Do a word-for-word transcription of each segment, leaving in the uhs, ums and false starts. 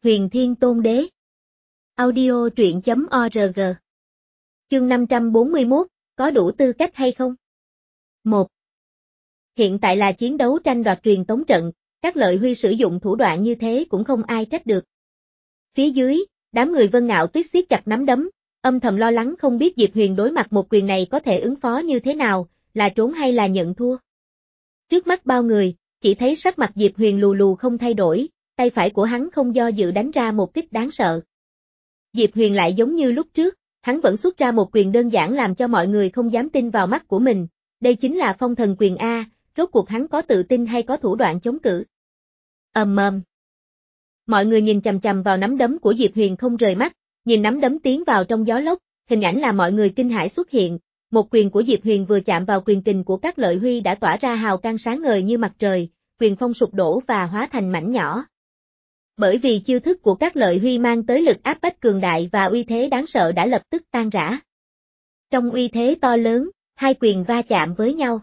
Huyền Thiên Tôn Đế. Audio truyện chấm org. Chương năm trăm bốn mươi mốt, có đủ tư cách hay không? một. Hiện tại là chiến đấu tranh đoạt truyền tống trận, các Lợi Huy sử dụng thủ đoạn như thế cũng không ai trách được. Phía dưới, đám người Vân Ngạo Tuyết siết chặt nắm đấm, âm thầm lo lắng không biết Diệp Huyền đối mặt một quyền này có thể ứng phó như thế nào, là trốn hay là nhận thua. Trước mắt bao người, chỉ thấy sắc mặt Diệp Huyền lù lù không thay đổi, tay phải của hắn không do dự đánh ra một kích đáng sợ. Diệp Huyền lại giống như lúc trước, hắn vẫn xuất ra một quyền đơn giản làm cho mọi người không dám tin vào mắt của mình, đây chính là phong thần quyền A, rốt cuộc hắn có tự tin hay có thủ đoạn chống cự. Ầm ầm. Mọi người nhìn chằm chằm vào nắm đấm của Diệp Huyền không rời mắt, nhìn nắm đấm tiến vào trong gió lốc, hình ảnh là mọi người kinh hãi xuất hiện, một quyền của Diệp Huyền vừa chạm vào quyền kình của các Lợi Huy đã tỏa ra hào quang sáng ngời như mặt trời, quyền phong sụp đổ và hóa thành mảnh nhỏ. Bởi vì chiêu thức của các Lợi Huy mang tới lực áp bách cường đại và uy thế đáng sợ đã lập tức tan rã. Trong uy thế to lớn, hai quyền va chạm với nhau.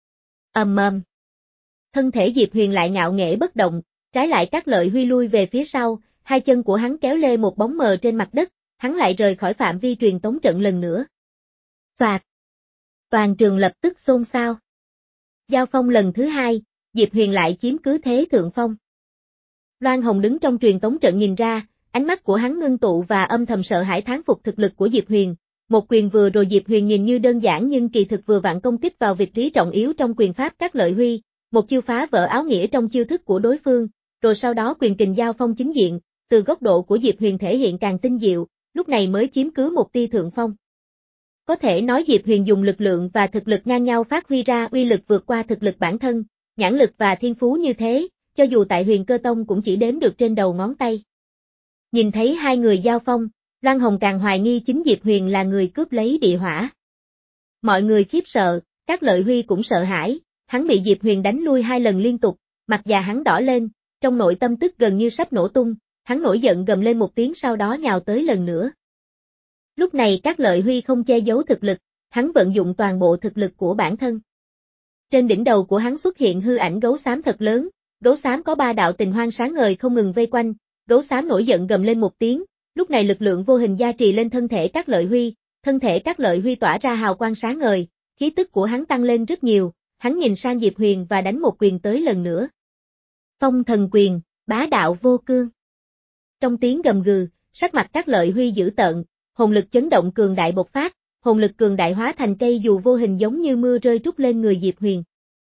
Ầm ầm. Thân thể Diệp Huyền lại ngạo nghễ bất động, trái lại các Lợi Huy lui về phía sau, hai chân của hắn kéo lê một bóng mờ trên mặt đất, hắn lại rời khỏi phạm vi truyền tống trận lần nữa. Phạt. Toàn trường lập tức xôn xao. Giao phong lần thứ hai, Diệp Huyền lại chiếm cứ thế thượng phong. Loan Hồng đứng trong truyền tống trận nhìn ra, ánh mắt của hắn ngưng tụ và âm thầm sợ hãi thán phục thực lực của Diệp Huyền. Một quyền vừa rồi Diệp Huyền nhìn như đơn giản nhưng kỳ thực vừa vặn công kích vào vị trí trọng yếu trong quyền pháp các Lợi Huy, một chiêu phá vỡ áo nghĩa trong chiêu thức của đối phương, rồi sau đó quyền kình giao phong chính diện, từ góc độ của Diệp Huyền thể hiện càng tinh diệu, lúc này mới chiếm cứ một tia thượng phong. Có thể nói Diệp Huyền dùng lực lượng và thực lực ngang nhau phát huy ra uy lực vượt qua thực lực bản thân, nhãn lực và thiên phú như thế, cho dù tại Huyền Cơ Tông cũng chỉ đếm được trên đầu ngón tay. Nhìn thấy hai người giao phong, Loan Hồng càng hoài nghi chính Diệp Huyền là người cướp lấy địa hỏa. Mọi người khiếp sợ, các Lợi Huy cũng sợ hãi, hắn bị Diệp Huyền đánh lui hai lần liên tục, mặt già hắn đỏ lên, trong nội tâm tức gần như sắp nổ tung, hắn nổi giận gầm lên một tiếng sau đó nhào tới lần nữa. Lúc này các Lợi Huy không che giấu thực lực, hắn vận dụng toàn bộ thực lực của bản thân. Trên đỉnh đầu của hắn xuất hiện hư ảnh gấu xám thật lớn, gấu xám có ba đạo tình hoang sáng ngời không ngừng vây quanh, gấu xám nổi giận gầm lên một tiếng, lúc này lực lượng vô hình gia trì lên thân thể các Lợi Huy, thân thể các Lợi Huy tỏa ra hào quang sáng ngời, khí tức của hắn tăng lên rất nhiều, hắn nhìn sang Diệp Huyền và đánh một quyền tới lần nữa. Phong thần quyền, bá đạo vô cương. Trong tiếng gầm gừ, sắc mặt các Lợi Huy dữ tợn, hồn lực chấn động cường đại bộc phát, hồn lực cường đại hóa thành cây dù vô hình giống như mưa rơi trút lên người Diệp Huyền.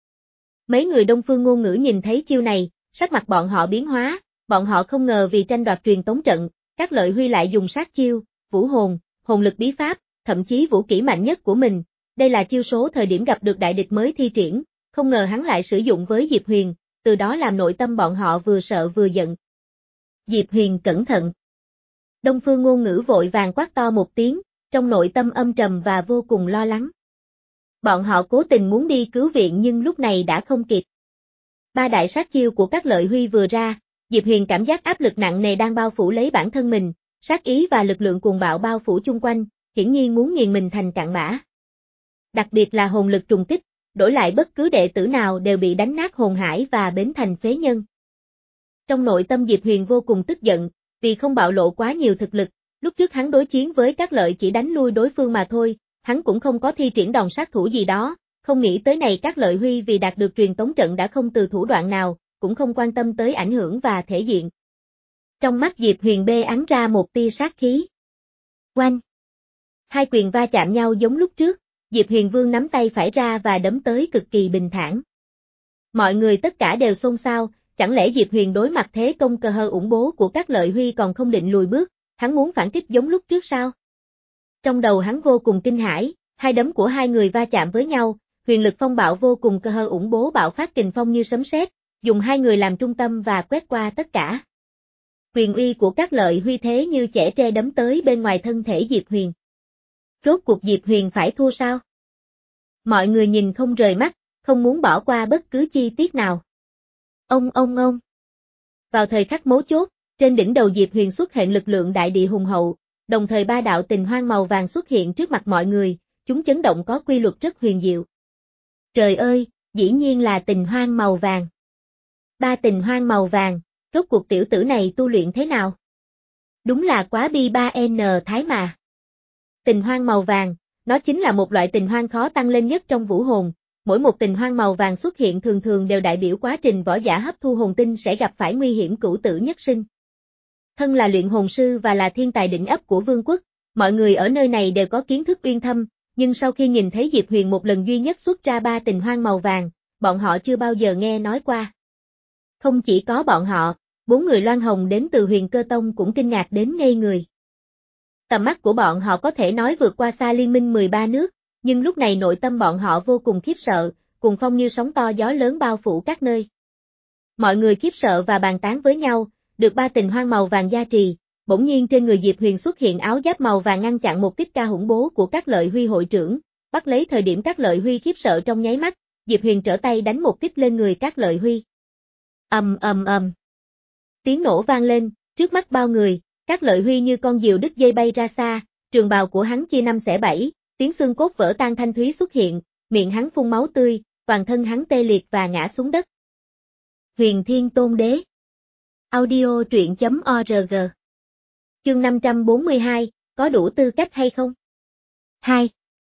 Mấy người Đông Phương Ngôn Ngữ nhìn thấy chiêu này, sắc mặt bọn họ biến hóa, bọn họ không ngờ vì tranh đoạt truyền tống trận, các Lợi Huy lại dùng sát chiêu, vũ hồn, hồn lực bí pháp, thậm chí vũ kỹ mạnh nhất của mình, đây là chiêu số thời điểm gặp được đại địch mới thi triển, không ngờ hắn lại sử dụng với Diệp Huyền, từ đó làm nội tâm bọn họ vừa sợ vừa giận. Diệp Huyền cẩn thận. Đông Phương Ngôn Ngữ vội vàng quát to một tiếng, trong nội tâm âm trầm và vô cùng lo lắng. Bọn họ cố tình muốn đi cứu viện nhưng lúc này đã không kịp. Ba đại sát chiêu của các Lợi Huy vừa ra, Diệp Huyền cảm giác áp lực nặng nề đang bao phủ lấy bản thân mình, sát ý và lực lượng cuồng bạo bao phủ chung quanh, hiển nhiên muốn nghiền mình thành cặn bã. Đặc biệt là hồn lực trùng kích, đổi lại bất cứ đệ tử nào đều bị đánh nát hồn hải và bến thành phế nhân. Trong nội tâm Diệp Huyền vô cùng tức giận, vì không bạo lộ quá nhiều thực lực, lúc trước hắn đối chiến với các Lợi chỉ đánh lui đối phương mà thôi, hắn cũng không có thi triển đòn sát thủ gì đó, không nghĩ tới này các Lợi Huy vì đạt được truyền tống trận đã không từ thủ đoạn nào, cũng không quan tâm tới ảnh hưởng và thể diện. Trong mắt Diệp Huyền bê ắn ra một tia sát khí. Oanh! Hai quyền va chạm nhau giống lúc trước, Diệp Huyền vương nắm tay phải ra và đấm tới cực kỳ bình thản. Mọi người tất cả đều xôn xao, chẳng lẽ Diệp Huyền đối mặt thế công cơ hơ ủng bố của các Lợi Huy còn không định lùi bước, hắn muốn phản kích giống lúc trước sao? Trong đầu hắn vô cùng kinh hãi, hai đấm của hai người va chạm với nhau, huyền lực phong bạo vô cùng cơ hơ ủng bố bạo phát kình phong như sấm sét, dùng hai người làm trung tâm và quét qua tất cả. Quyền uy của các Lợi Huy thế như chẻ tre đấm tới bên ngoài thân thể Diệp Huyền. Rốt cuộc Diệp Huyền phải thua sao? Mọi người nhìn không rời mắt, không muốn bỏ qua bất cứ chi tiết nào. Ông ông ông. Vào thời khắc mấu chốt, trên đỉnh đầu Diệp Huyền xuất hiện lực lượng đại địa hùng hậu, đồng thời ba đạo tình hoang màu vàng xuất hiện trước mặt mọi người, chúng chấn động có quy luật rất huyền diệu. Trời ơi, dĩ nhiên là tình hoang màu vàng. Ba tình hoang màu vàng, rốt cuộc tiểu tử này tu luyện thế nào? Đúng là quá bi ba N thái mà. Tình hoang màu vàng, nó chính là một loại tình hoang khó tăng lên nhất trong vũ hồn. Mỗi một tình hoang màu vàng xuất hiện thường thường đều đại biểu quá trình võ giả hấp thu hồn tinh sẽ gặp phải nguy hiểm cửu tử nhất sinh. Thân là luyện hồn sư và là thiên tài đỉnh ấp của vương quốc, mọi người ở nơi này đều có kiến thức uyên thâm, nhưng sau khi nhìn thấy Diệp Huyền một lần duy nhất xuất ra ba tình hoang màu vàng, bọn họ chưa bao giờ nghe nói qua. Không chỉ có bọn họ, bốn người Loan Hồng đến từ Huyền Cơ Tông cũng kinh ngạc đến ngây người. Tầm mắt của bọn họ có thể nói vượt qua xa liên minh mười ba nước, nhưng lúc này nội tâm bọn họ vô cùng khiếp sợ, cuồng phong như sóng to gió lớn bao phủ các nơi. Mọi người khiếp sợ và bàn tán với nhau, được ba tình hoang màu vàng gia trì, bỗng nhiên trên người Diệp Huyền xuất hiện áo giáp màu vàng ngăn chặn một kích ca hủng bố của các lợi huy hội trưởng, bắt lấy thời điểm các lợi huy khiếp sợ trong nháy mắt, Diệp Huyền trở tay đánh một kích lên người các lợi huy. Ầm ầm ầm. Tiếng nổ vang lên, trước mắt bao người, các lợi huy như con diều đứt dây bay ra xa, trường bào của hắn chia năm xẻ bảy, tiếng xương cốt vỡ tan thanh thúy xuất hiện, miệng hắn phun máu tươi, toàn thân hắn tê liệt và ngã xuống đất. Huyền Thiên Tôn Đế. Audio truyện chấm org. Chương năm trăm bốn mươi hai, có đủ tư cách hay không? hai.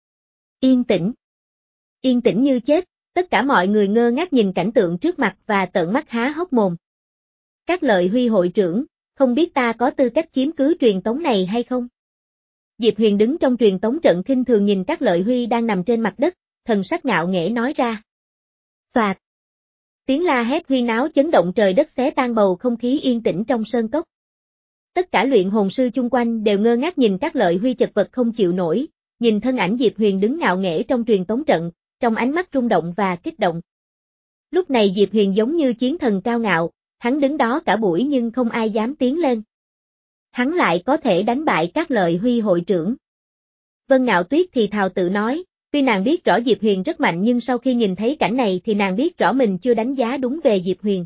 Yên tĩnh. Yên tĩnh như chết, tất cả mọi người ngơ ngác nhìn cảnh tượng trước mặt và trợn mắt há hốc mồm. Các lợi huy hội trưởng, không biết ta có tư cách chiếm cứ truyền tống này hay không? Diệp Huyền đứng trong truyền tống trận khinh thường nhìn các lợi huy đang nằm trên mặt đất, thần sắc ngạo nghễ nói ra. Phạt. Tiếng la hét huyên náo chấn động trời đất xé tan bầu không khí yên tĩnh trong sơn cốc. Tất cả luyện hồn sư chung quanh đều ngơ ngác nhìn các lợi huy chật vật không chịu nổi, nhìn thân ảnh Diệp Huyền đứng ngạo nghễ trong truyền tống trận, trong ánh mắt rung động và kích động. Lúc này Diệp Huyền giống như chiến thần cao ngạo, hắn đứng đó cả buổi nhưng không ai dám tiến lên. Hắn lại có thể đánh bại các lợi huy hội trưởng. Vân Ngạo Tuyết thì thào tự nói, tuy nàng biết rõ Diệp Huyền rất mạnh nhưng sau khi nhìn thấy cảnh này thì nàng biết rõ mình chưa đánh giá đúng về Diệp Huyền.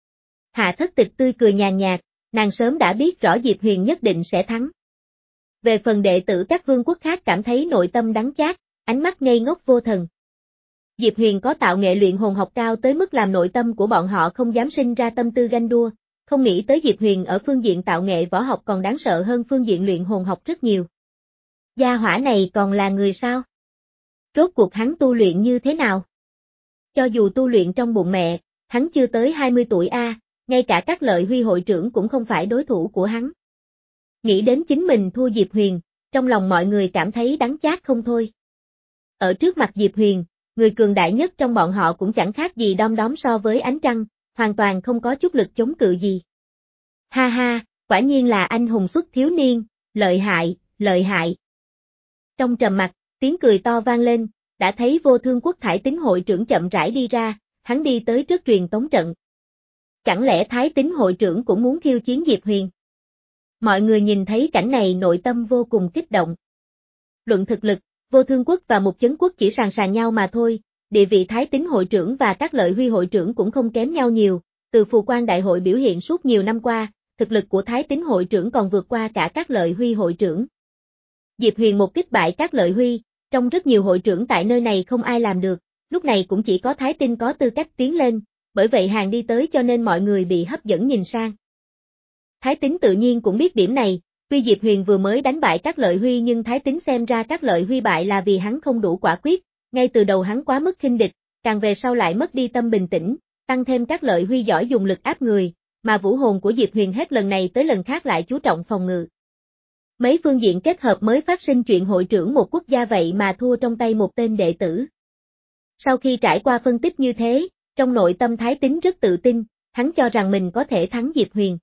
Hạ Thất Tịch tươi cười nhàn nhạt, nàng sớm đã biết rõ Diệp Huyền nhất định sẽ thắng. Về phần đệ tử các vương quốc khác cảm thấy nội tâm đắng chát, ánh mắt ngây ngốc vô thần. Diệp Huyền có tạo nghệ luyện hồn học cao tới mức làm nội tâm của bọn họ không dám sinh ra tâm tư ganh đua, không nghĩ tới Diệp Huyền ở phương diện tạo nghệ võ học còn đáng sợ hơn phương diện luyện hồn học rất nhiều. Gia hỏa này còn là người sao? Rốt cuộc hắn tu luyện như thế nào? Cho dù tu luyện trong bụng mẹ, hắn chưa tới hai mươi tuổi a, ngay cả các lợi huy hội trưởng cũng không phải đối thủ của hắn. Nghĩ đến chính mình thua Diệp Huyền, trong lòng mọi người cảm thấy đắng chát không thôi. Ở trước mặt Diệp Huyền, người cường đại nhất trong bọn họ cũng chẳng khác gì đom đóm so với ánh trăng, hoàn toàn không có chút lực chống cự gì. Ha ha, quả nhiên là anh hùng xuất thiếu niên, lợi hại, lợi hại. Trong trầm mặc, tiếng cười to vang lên, đã thấy Vô Thương Quốc Thải Tín hội trưởng chậm rãi đi ra, hắn đi tới trước truyền tống trận. Chẳng lẽ Thái Tín hội trưởng cũng muốn khiêu chiến Diệp Huyền? Mọi người nhìn thấy cảnh này nội tâm vô cùng kích động. Luận thực lực, Vô Thương Quốc và Mục Chấn Quốc chỉ sàn sàn nhau mà thôi, địa vị Thái Tín hội trưởng và các lợi huy hội trưởng cũng không kém nhau nhiều, từ Phù Quan Đại hội biểu hiện suốt nhiều năm qua, thực lực của Thái Tín hội trưởng còn vượt qua cả các lợi huy hội trưởng. Diệp Huyền một kích bại các lợi huy, trong rất nhiều hội trưởng tại nơi này không ai làm được, lúc này cũng chỉ có Thái Tinh có tư cách tiến lên, bởi vậy hàng đi tới cho nên mọi người bị hấp dẫn nhìn sang. Thái Tín tự nhiên cũng biết điểm này, tuy Diệp Huyền vừa mới đánh bại các lợi huy nhưng Thái Tín xem ra các lợi huy bại là vì hắn không đủ quả quyết, ngay từ đầu hắn quá mức khinh địch, càng về sau lại mất đi tâm bình tĩnh, tăng thêm các lợi huy giỏi dùng lực áp người, mà vũ hồn của Diệp Huyền hết lần này tới lần khác lại chú trọng phòng ngự. Mấy phương diện kết hợp mới phát sinh chuyện hội trưởng một quốc gia vậy mà thua trong tay một tên đệ tử. Sau khi trải qua phân tích như thế, trong nội tâm Thái Tín rất tự tin, hắn cho rằng mình có thể thắng Diệp Huyền.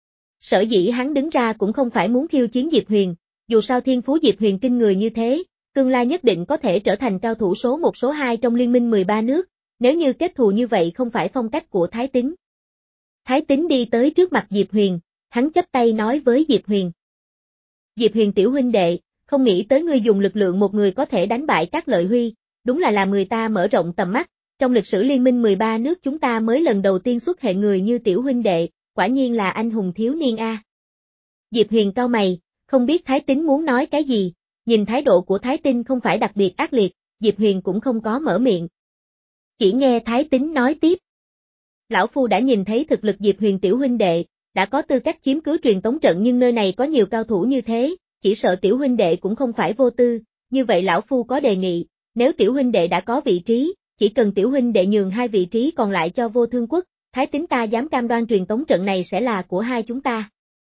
Sở dĩ hắn đứng ra cũng không phải muốn khiêu chiến Diệp Huyền, dù sao thiên phú Diệp Huyền kinh người như thế, tương lai nhất định có thể trở thành cao thủ số một số hai trong liên minh mười ba nước, nếu như kết thù như vậy không phải phong cách của Thái Tín. Thái Tín đi tới trước mặt Diệp Huyền, hắn chắp tay nói với Diệp Huyền. Diệp Huyền tiểu huynh đệ, không nghĩ tới ngươi dùng lực lượng một người có thể đánh bại các lợi huy, đúng là làm người ta mở rộng tầm mắt, trong lịch sử liên minh mười ba nước chúng ta mới lần đầu tiên xuất hiện người như tiểu huynh đệ, quả nhiên là anh hùng thiếu niên a. Diệp Huyền cau mày, không biết Thái Tín muốn nói cái gì, nhìn thái độ của Thái Tinh không phải đặc biệt ác liệt, Diệp Huyền cũng không có mở miệng. Chỉ nghe Thái Tín nói tiếp. Lão Phu đã nhìn thấy thực lực Diệp Huyền tiểu huynh đệ, đã có tư cách chiếm cứ truyền tống trận nhưng nơi này có nhiều cao thủ như thế, chỉ sợ tiểu huynh đệ cũng không phải vô tư, như vậy lão phu có đề nghị, nếu tiểu huynh đệ đã có vị trí, chỉ cần tiểu huynh đệ nhường hai vị trí còn lại cho Vô Thương Quốc, Thái Tín ta dám cam đoan truyền tống trận này sẽ là của hai chúng ta.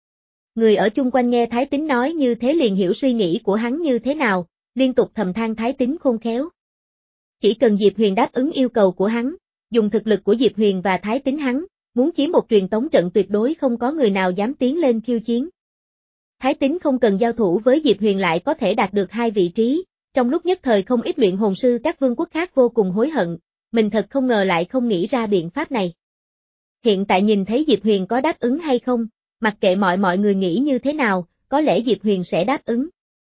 Người ở chung quanh nghe Thái Tín nói như thế liền hiểu suy nghĩ của hắn như thế nào, liên tục thầm than Thái Tín khôn khéo. Chỉ cần Diệp Huyền đáp ứng yêu cầu của hắn, dùng thực lực của Diệp Huyền và Thái Tín hắn, muốn chiếm một truyền tống trận tuyệt đối không có người nào dám tiến lên khiêu chiến. Thái Tín không cần giao thủ với Diệp Huyền lại có thể đạt được hai vị trí, trong lúc nhất thời không ít luyện hồn sư các vương quốc khác vô cùng hối hận, mình thật không ngờ lại không nghĩ ra biện pháp này. Hiện tại nhìn thấy Diệp Huyền có đáp ứng hay không, mặc kệ mọi mọi người nghĩ như thế nào, có lẽ Diệp Huyền sẽ đáp ứng.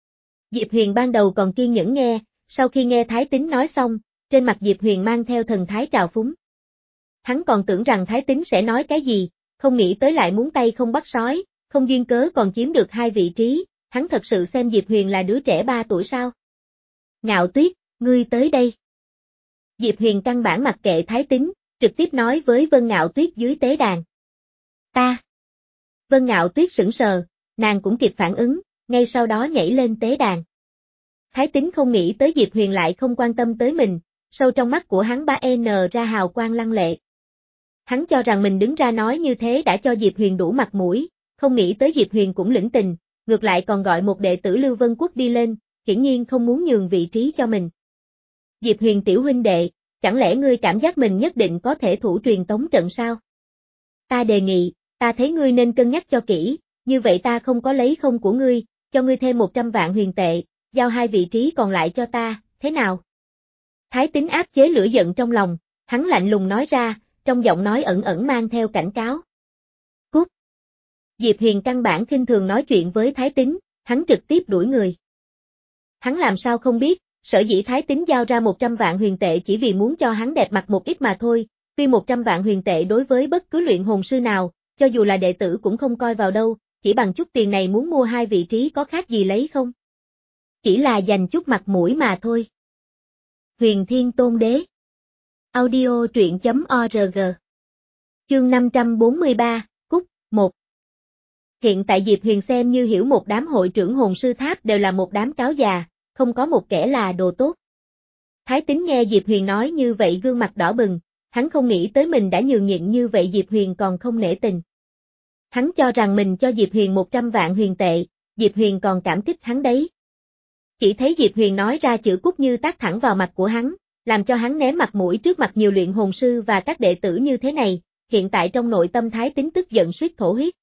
Diệp Huyền ban đầu còn kiên nhẫn nghe, sau khi nghe Thái Tín nói xong, trên mặt Diệp Huyền mang theo thần thái trào phúng. Hắn còn tưởng rằng Thái Tín sẽ nói cái gì, không nghĩ tới lại muốn tay không bắt sói, không duyên cớ còn chiếm được hai vị trí, hắn thật sự xem Diệp Huyền là đứa trẻ ba tuổi sao. Ngạo Tuyết, ngươi tới đây. Diệp Huyền căn bản mặc kệ Thái Tín, trực tiếp nói với Vân Ngạo Tuyết dưới tế đàn. Ta. Vân Ngạo Tuyết sững sờ, nàng cũng kịp phản ứng, ngay sau đó nhảy lên tế đàn. Thái Tín không nghĩ tới Diệp Huyền lại không quan tâm tới mình, sâu trong mắt của hắn ba N ra hào quang lăng lệ. Hắn cho rằng mình đứng ra nói như thế đã cho Diệp Huyền đủ mặt mũi, không nghĩ tới Diệp Huyền cũng lĩnh tình, ngược lại còn gọi một đệ tử Lưu Vân Quốc đi lên, hiển nhiên không muốn nhường vị trí cho mình. Diệp Huyền tiểu huynh đệ, chẳng lẽ ngươi cảm giác mình nhất định có thể thủ truyền tống trận sao? Ta đề nghị, ta thấy ngươi nên cân nhắc cho kỹ, như vậy ta không có lấy không của ngươi, cho ngươi thêm một trăm vạn huyền tệ, giao hai vị trí còn lại cho ta, thế nào? Thái Tín áp chế lửa giận trong lòng, hắn lạnh lùng nói ra, trong giọng nói ẩn ẩn mang theo cảnh cáo. Cút! Diệp Huyền căn bản khinh thường nói chuyện với Thái Tín, hắn trực tiếp đuổi người. Hắn làm sao không biết, sở dĩ Thái Tín giao ra một trăm vạn huyền tệ chỉ vì muốn cho hắn đẹp mặt một ít mà thôi, tuy một trăm vạn huyền tệ đối với bất cứ luyện hồn sư nào, cho dù là đệ tử cũng không coi vào đâu, chỉ bằng chút tiền này muốn mua hai vị trí có khác gì lấy không? Chỉ là dành chút mặt mũi mà thôi. Huyền Thiên Tôn Đế. Audio truyện chấm org. Chương năm trăm bốn mươi ba, Cúc, một. Hiện tại Diệp Huyền xem như hiểu một đám hội trưởng hồn sư tháp đều là một đám cáo già, không có một kẻ là đồ tốt. Thái Tín nghe Diệp Huyền nói như vậy gương mặt đỏ bừng, hắn không nghĩ tới mình đã nhường nhịn như vậy Diệp Huyền còn không nể tình. Hắn cho rằng mình cho Diệp Huyền một trăm vạn huyền tệ, Diệp Huyền còn cảm kích hắn đấy. Chỉ thấy Diệp Huyền nói ra chữ Cúc như tát thẳng vào mặt của hắn, làm cho hắn ném mặt mũi trước mặt nhiều luyện hồn sư và các đệ tử như thế này, hiện tại trong nội tâm Thái Tín tức giận suýt thổ huyết.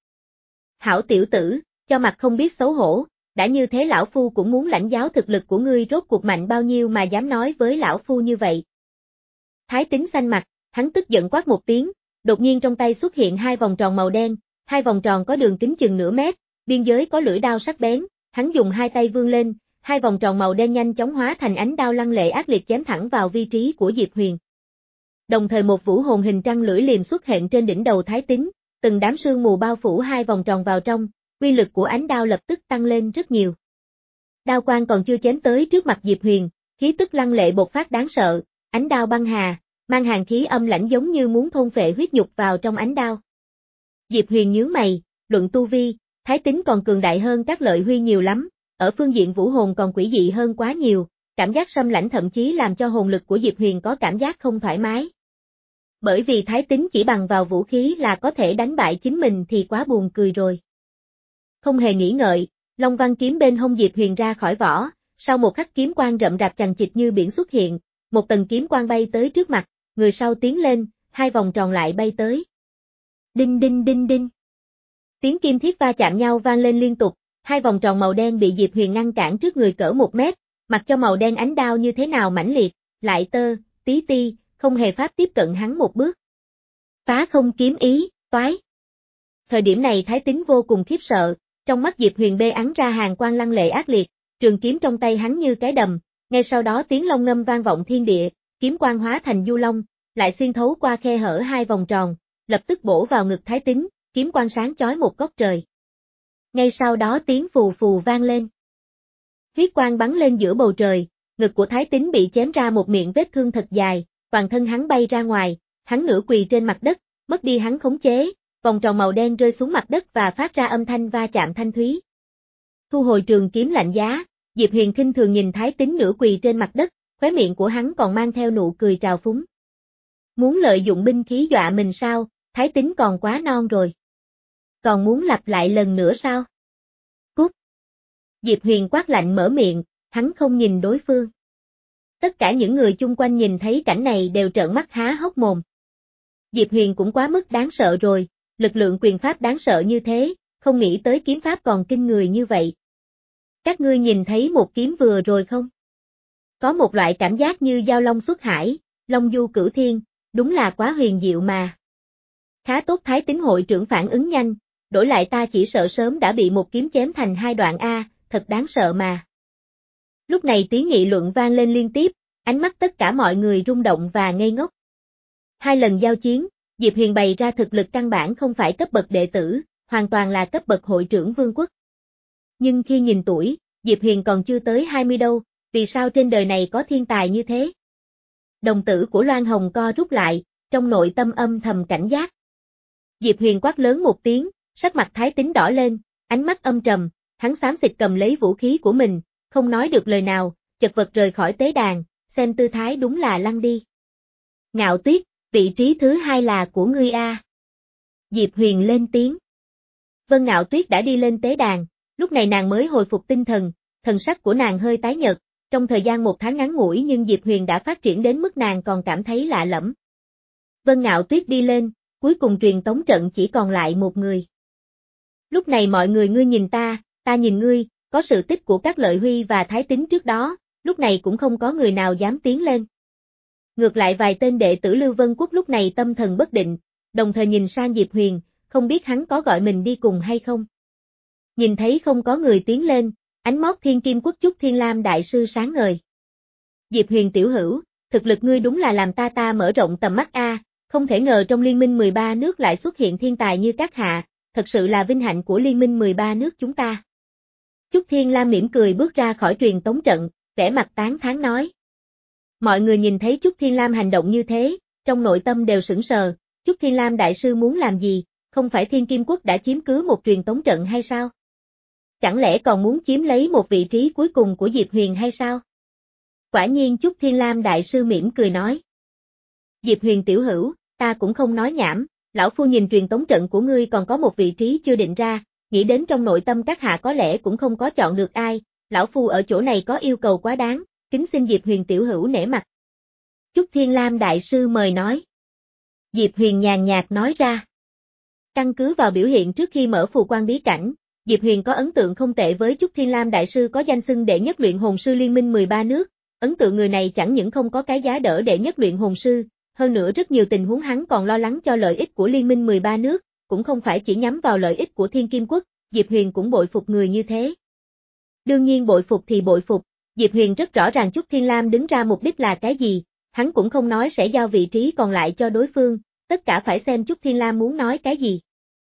Hảo tiểu tử, cho mặt không biết xấu hổ, đã như thế lão phu cũng muốn lãnh giáo thực lực của ngươi rốt cuộc mạnh bao nhiêu mà dám nói với lão phu như vậy. Thái Tín xanh mặt, hắn tức giận quát một tiếng, đột nhiên trong tay xuất hiện hai vòng tròn màu đen, hai vòng tròn có đường kính chừng nửa mét, biên giới có lưỡi đao sắc bén, hắn dùng hai tay vươn lên, hai vòng tròn màu đen nhanh chóng hóa thành ánh đao lăng lệ ác liệt chém thẳng vào vị trí của Diệp Huyền. Đồng thời một vũ hồn hình trăng lưỡi liềm xuất hiện trên đỉnh đầu Thái Tín, từng đám sương mù bao phủ hai vòng tròn vào trong, uy lực của ánh đao lập tức tăng lên rất nhiều. Đao quang còn chưa chém tới trước mặt Diệp Huyền, khí tức lăng lệ bộc phát đáng sợ, ánh đao băng hà, mang hàn khí âm lãnh giống như muốn thôn phệ huyết nhục vào trong ánh đao. Diệp Huyền nhướng mày, luận tu vi, Thái Tín còn cường đại hơn các Lợi Huy nhiều lắm, ở phương diện vũ hồn còn quỷ dị hơn quá nhiều, cảm giác xâm lãnh thậm chí làm cho hồn lực của Diệp Huyền có cảm giác không thoải mái. Bởi vì Thái Tín chỉ bằng vào vũ khí là có thể đánh bại chính mình thì quá buồn cười rồi. Không hề nghĩ ngợi, Long Văn kiếm bên hông Diệp Huyền ra khỏi vỏ, sau một khắc kiếm quang rậm rạp chằng chịt như biển xuất hiện, một tầng kiếm quang bay tới trước mặt, người sau tiến lên, hai vòng tròn lại bay tới. Đinh đinh đinh đinh. Tiếng kim thiết va chạm nhau vang lên liên tục, hai vòng tròn màu đen bị Diệp Huyền ngăn cản trước người cỡ một mét, mặc cho màu đen ánh đao như thế nào mãnh liệt, lại tơ, tí ti, không hề pháp tiếp cận hắn một bước. Phá không kiếm ý, toái. Thời điểm này Thái Tín vô cùng khiếp sợ, trong mắt Diệp Huyền bê ắn ra hàng quang lăng lệ ác liệt, trường kiếm trong tay hắn như cái đầm, ngay sau đó tiếng long ngâm vang vọng thiên địa, kiếm quang hóa thành du long, lại xuyên thấu qua khe hở hai vòng tròn, lập tức bổ vào ngực Thái Tín, kiếm quang sáng chói một góc trời. Ngay sau đó tiếng phù phù vang lên. Huyết quang bắn lên giữa bầu trời, ngực của Thái Tín bị chém ra một miệng vết thương thật dài, toàn thân hắn bay ra ngoài, hắn nửa quỳ trên mặt đất, mất đi hắn khống chế, vòng tròn màu đen rơi xuống mặt đất và phát ra âm thanh va chạm thanh thúy. Thu hồi trường kiếm lạnh giá, Diệp Huyền khinh thường nhìn Thái Tín nửa quỳ trên mặt đất, khóe miệng của hắn còn mang theo nụ cười trào phúng. Muốn lợi dụng binh khí dọa mình sao, Thái Tín còn quá non rồi. Còn muốn lặp lại lần nữa sao? Cút! Diệp Huyền quát lạnh mở miệng, hắn không nhìn đối phương. Tất cả những người chung quanh nhìn thấy cảnh này đều trợn mắt há hốc mồm. Diệp Huyền cũng quá mức đáng sợ rồi, lực lượng quyền pháp đáng sợ như thế, không nghĩ tới kiếm pháp còn kinh người như vậy. Các ngươi nhìn thấy một kiếm vừa rồi không? Có một loại cảm giác như giao long xuất hải, long du cửu thiên, đúng là quá huyền diệu mà. Khá tốt Thái Tín hội trưởng phản ứng nhanh, đổi lại ta chỉ sợ sớm đã bị một kiếm chém thành hai đoạn a, thật đáng sợ mà. Lúc này tiếng nghị luận vang lên liên tiếp, ánh mắt tất cả mọi người rung động và ngây ngốc. Hai lần giao chiến, Diệp Huyền bày ra thực lực căn bản không phải cấp bậc đệ tử, hoàn toàn là cấp bậc hội trưởng vương quốc. Nhưng khi nhìn tuổi, Diệp Huyền còn chưa tới hai mươi đâu, vì sao trên đời này có thiên tài như thế? Đồng tử của Loan Hồng co rút lại, trong nội tâm âm thầm cảnh giác. Diệp Huyền quát lớn một tiếng, sắc mặt Thái Tín đỏ lên, ánh mắt âm trầm, hắn xám xịt cầm lấy vũ khí của mình, không nói được lời nào, chật vật rời khỏi tế đàn, xem tư thái đúng là lăn đi. Ngạo Tuyết, vị trí thứ hai là của ngươi a. Diệp Huyền lên tiếng. Vân Ngạo Tuyết đã đi lên tế đàn, lúc này nàng mới hồi phục tinh thần, thần sắc của nàng hơi tái nhợt, trong thời gian một tháng ngắn ngủi nhưng Diệp Huyền đã phát triển đến mức nàng còn cảm thấy lạ lẫm. Vân Ngạo Tuyết đi lên, cuối cùng truyền tống trận chỉ còn lại một người. Lúc này mọi người ngươi nhìn ta, ta nhìn ngươi, có sự tích của các Lợi Huy và Thái Tín trước đó, lúc này cũng không có người nào dám tiến lên. Ngược lại vài tên đệ tử Lưu Vân Quốc lúc này tâm thần bất định, đồng thời nhìn sang Diệp Huyền, không biết hắn có gọi mình đi cùng hay không. Nhìn thấy không có người tiến lên, ánh mót Thiên Kim Quốc Chúc Thiên Lam đại sư sáng ngời. Diệp Huyền tiểu hữu, thực lực ngươi đúng là làm ta ta mở rộng tầm mắt a, không thể ngờ trong liên minh mười ba nước lại xuất hiện thiên tài như các hạ, thật sự là vinh hạnh của liên minh mười ba nước chúng ta. Chúc Thiên Lam mỉm cười bước ra khỏi truyền tống trận, vẻ mặt tán thán nói. Mọi người nhìn thấy Chúc Thiên Lam hành động như thế, trong nội tâm đều sững sờ, Chúc Thiên Lam đại sư muốn làm gì, không phải Thiên Kim Quốc đã chiếm cứ một truyền tống trận hay sao? Chẳng lẽ còn muốn chiếm lấy một vị trí cuối cùng của Diệp Huyền hay sao? Quả nhiên Chúc Thiên Lam đại sư mỉm cười nói. Diệp Huyền tiểu hữu, ta cũng không nói nhảm, lão phu nhìn truyền tống trận của ngươi còn có một vị trí chưa định ra, nghĩ đến trong nội tâm các hạ có lẽ cũng không có chọn được ai, lão phu ở chỗ này có yêu cầu quá đáng, kính xin Diệp Huyền tiểu hữu nể mặt. Chúc Thiên Lam đại sư mời nói. Diệp Huyền nhàn nhạt nói ra. Căn cứ vào biểu hiện trước khi mở phù quan bí cảnh, Diệp Huyền có ấn tượng không tệ với Chúc Thiên Lam đại sư có danh xưng đệ nhất luyện hồn sư liên minh mười ba nước, ấn tượng người này chẳng những không có cái giá đỡ đệ nhất luyện hồn sư, hơn nữa rất nhiều tình huống hắn còn lo lắng cho lợi ích của liên minh mười ba nước, cũng không phải chỉ nhắm vào lợi ích của Thiên Kim Quốc, Diệp Huyền cũng bội phục người như thế. Đương nhiên bội phục thì bội phục, Diệp Huyền rất rõ ràng Chúc Thiên Lam đứng ra mục đích là cái gì, hắn cũng không nói sẽ giao vị trí còn lại cho đối phương, tất cả phải xem Chúc Thiên Lam muốn nói cái gì.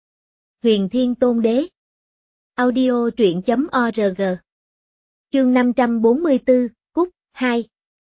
Huyền Thiên Tôn Đế. Audio truyện chấm org. Chương năm trăm bốn mươi tư, Cúc, hai.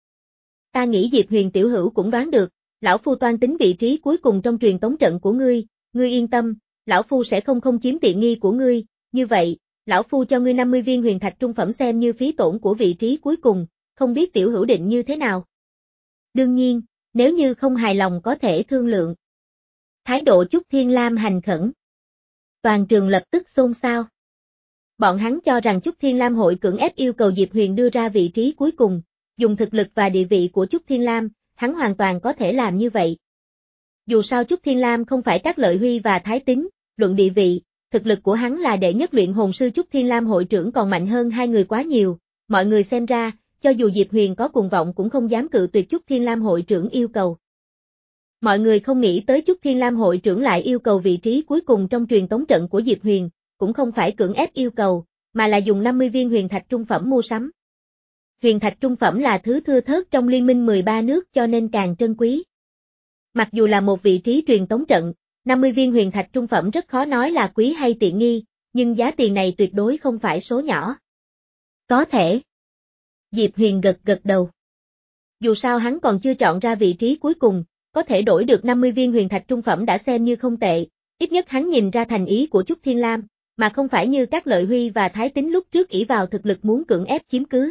Ta nghĩ Diệp Huyền tiểu hữu cũng đoán được, lão phu toan tính vị trí cuối cùng trong truyền tống trận của ngươi, ngươi yên tâm, lão phu sẽ không không chiếm tiện nghi của ngươi, như vậy, lão phu cho ngươi năm mươi viên huyền thạch trung phẩm xem như phí tổn của vị trí cuối cùng, không biết tiểu hữu định như thế nào. Đương nhiên, nếu như không hài lòng có thể thương lượng. Thái độ Chúc Thiên Lam hành khẩn. Toàn trường lập tức xôn xao. Bọn hắn cho rằng Chúc Thiên Lam hội cưỡng ép yêu cầu Diệp Huyền đưa ra vị trí cuối cùng, dùng thực lực và địa vị của Chúc Thiên Lam, hắn hoàn toàn có thể làm như vậy. Dù sao Chúc Thiên Lam không phải các Lợi Huy và Thái Tín, luận địa vị, thực lực của hắn là đệ nhất luyện hồn sư Chúc Thiên Lam hội trưởng còn mạnh hơn hai người quá nhiều, mọi người xem ra, cho dù Diệp Huyền có cuồng vọng cũng không dám cự tuyệt Chúc Thiên Lam hội trưởng yêu cầu. Mọi người không nghĩ tới Chúc Thiên Lam hội trưởng lại yêu cầu vị trí cuối cùng trong truyền tống trận của Diệp Huyền, cũng không phải cưỡng ép yêu cầu, mà là dùng năm mươi viên huyền thạch trung phẩm mua sắm. Huyền thạch trung phẩm là thứ thưa thớt trong liên minh mười ba nước cho nên càng trân quý. Mặc dù là một vị trí truyền tống trận, năm mươi viên huyền thạch trung phẩm rất khó nói là quý hay tiện nghi, nhưng giá tiền này tuyệt đối không phải số nhỏ. Có thể. Diệp Huyền gật gật đầu. Dù sao hắn còn chưa chọn ra vị trí cuối cùng, có thể đổi được năm mươi viên huyền thạch trung phẩm đã xem như không tệ, Ít nhất hắn nhìn ra thành ý của Chúc Thiên Lam, mà không phải như các Lợi Huy và Thái Tính lúc trước ỷ vào thực lực muốn cưỡng ép chiếm cứ.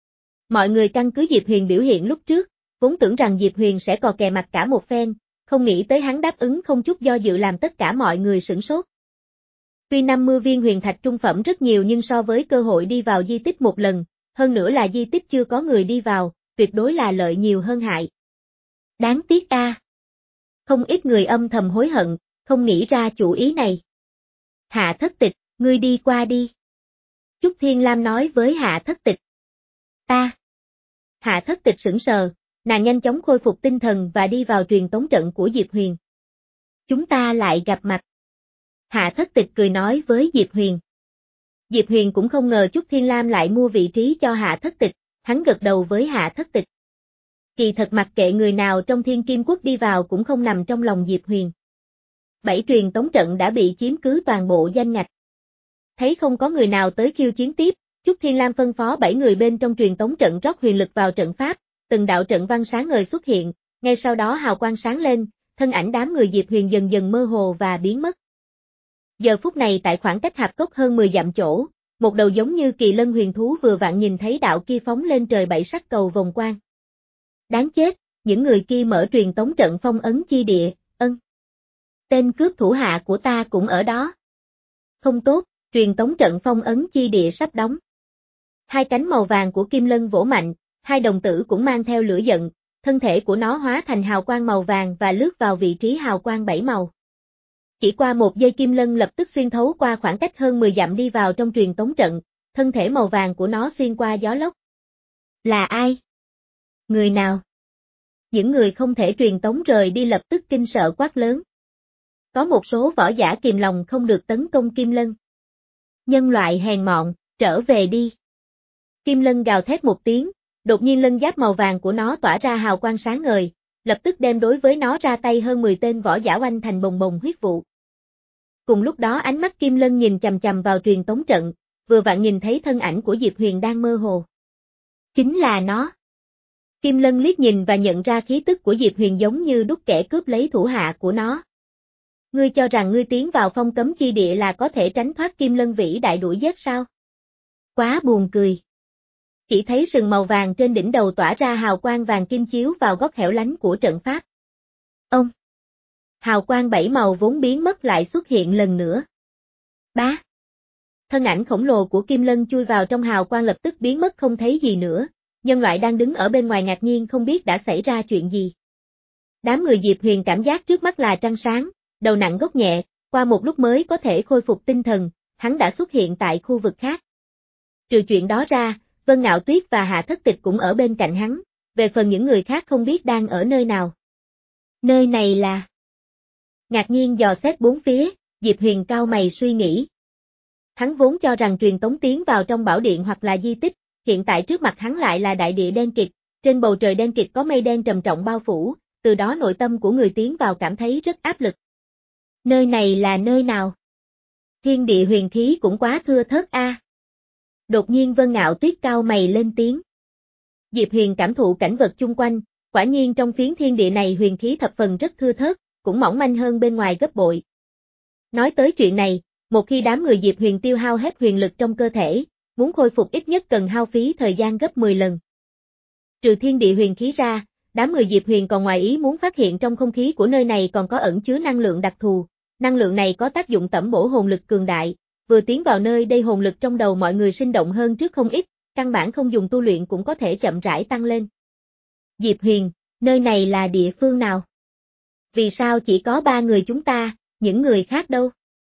Mọi người căn cứ Diệp Huyền biểu hiện lúc trước, vốn tưởng rằng Diệp Huyền sẽ cò kè mặt cả một phen, không nghĩ tới hắn đáp ứng không chút do dự làm tất cả mọi người sửng sốt. Tuy năm mươi viên huyền thạch trung phẩm rất nhiều nhưng so với cơ hội đi vào di tích một lần, hơn nữa là di tích chưa có người đi vào, tuyệt đối là lợi nhiều hơn hại. Đáng tiếc a. Không ít người âm thầm hối hận, không nghĩ ra chủ ý này. Hạ Thất Tịch, ngươi đi qua đi. Chúc Thiên Lam nói với Hạ Thất Tịch. Ta. Hạ Thất Tịch sững sờ, nàng nhanh chóng khôi phục tinh thần và đi vào truyền tống trận của Diệp Huyền. Chúng ta lại gặp mặt. Hạ Thất Tịch cười nói với Diệp Huyền. Diệp Huyền cũng không ngờ Chúc Thiên Lam lại mua vị trí cho Hạ Thất Tịch, hắn gật đầu với Hạ Thất Tịch. Kỳ thật mặc kệ người nào trong Thiên Kim Quốc đi vào cũng không nằm trong lòng Diệp Huyền. Bảy truyền tống trận đã bị chiếm cứ toàn bộ danh ngạch. Thấy không có người nào tới khiêu chiến tiếp, Chúc Thiên Lam phân phó bảy người bên trong truyền tống trận rót huyền lực vào trận pháp, từng đạo trận văn sáng ngời xuất hiện, ngay sau đó hào quang sáng lên, thân ảnh đám người Diệp Huyền dần dần mơ hồ và biến mất. Giờ phút này tại khoảng cách hạp cốc hơn mười dặm chỗ, một đầu giống như kỳ lân huyền thú vừa vặn nhìn thấy đạo kia phóng lên trời bảy sắc cầu vòng quang. Đáng chết, những người kia mở truyền tống trận phong ấn chi địa, ân. Tên cướp thủ hạ của ta cũng ở đó. Không tốt, truyền tống trận phong ấn chi địa sắp đóng. Hai cánh màu vàng của kim lân vỗ mạnh, hai đồng tử cũng mang theo lửa giận, thân thể của nó hóa thành hào quang màu vàng và lướt vào vị trí hào quang bảy màu. Chỉ qua một giây kim lân lập tức xuyên thấu qua khoảng cách hơn mười dặm đi vào trong truyền tống trận, thân thể màu vàng của nó xuyên qua gió lốc. Là ai? Người nào? Những người không thể truyền tống rời đi lập tức kinh sợ quát lớn. Có một số võ giả kìm lòng không được tấn công kim lân. Nhân loại hèn mọn, trở về đi. Kim lân gào thét một tiếng, đột nhiên lân giáp màu vàng của nó tỏa ra hào quang sáng ngời, lập tức đem đối với nó ra tay hơn mười tên võ giả oanh thành bồng bồng huyết vụ. Cùng lúc đó ánh mắt Kim Lân nhìn chằm chằm vào truyền tống trận, vừa vặn nhìn thấy thân ảnh của Diệp Huyền đang mơ hồ. Chính là nó. Kim Lân liếc nhìn và nhận ra khí tức của Diệp Huyền giống như đúc kẻ cướp lấy thủ hạ của nó. Ngươi cho rằng ngươi tiến vào phong cấm chi địa là có thể tránh thoát Kim Lân vĩ đại đuổi giết sao? Quá buồn cười. Chỉ thấy sừng màu vàng trên đỉnh đầu tỏa ra hào quang vàng kim chiếu vào góc hẻo lánh của trận pháp. Ông! Hào quang bảy màu vốn biến mất lại xuất hiện lần nữa. Bá! Thân ảnh khổng lồ của Kim Lân chui vào trong hào quang lập tức biến mất không thấy gì nữa, nhân loại đang đứng ở bên ngoài ngạc nhiên không biết đã xảy ra chuyện gì. Đám người Diệp Huyền cảm giác trước mắt là trăng sáng, đầu nặng gốc nhẹ, qua một lúc mới có thể khôi phục tinh thần, hắn đã xuất hiện tại khu vực khác. Trừ chuyện đó ra, Vân Ngạo Tuyết và Hạ Thất Tịch cũng ở bên cạnh hắn, về phần những người khác không biết đang ở nơi nào. Nơi này là... Ngạc nhiên dò xét bốn phía, Diệp Huyền cau mày suy nghĩ. Hắn vốn cho rằng truyền tống tiến vào trong bảo điện hoặc là di tích, hiện tại trước mặt hắn lại là đại địa đen kịt, trên bầu trời đen kịt có mây đen trầm trọng bao phủ, từ đó nội tâm của người tiến vào cảm thấy rất áp lực. Nơi này là nơi nào? Thiên địa huyền khí cũng quá thưa thớt a. À. Đột nhiên Vân Ngạo Tuyết cau mày lên tiếng. Diệp Huyền cảm thụ cảnh vật chung quanh, quả nhiên trong phiến thiên địa này huyền khí thập phần rất thưa thớt, cũng mỏng manh hơn bên ngoài gấp bội. Nói tới chuyện này, một khi đám người Diệp Huyền tiêu hao hết huyền lực trong cơ thể, muốn khôi phục ít nhất cần hao phí thời gian gấp mười lần. Trừ thiên địa huyền khí ra, đám người Diệp Huyền còn ngoài ý muốn phát hiện trong không khí của nơi này còn có ẩn chứa năng lượng đặc thù, năng lượng này có tác dụng tẩm bổ hồn lực cường đại, vừa tiến vào nơi đây hồn lực trong đầu mọi người sinh động hơn trước không ít, căn bản không dùng tu luyện cũng có thể chậm rãi tăng lên. Diệp Huyền, nơi này là địa phương nào? Vì sao chỉ có ba người chúng ta, những người khác đâu?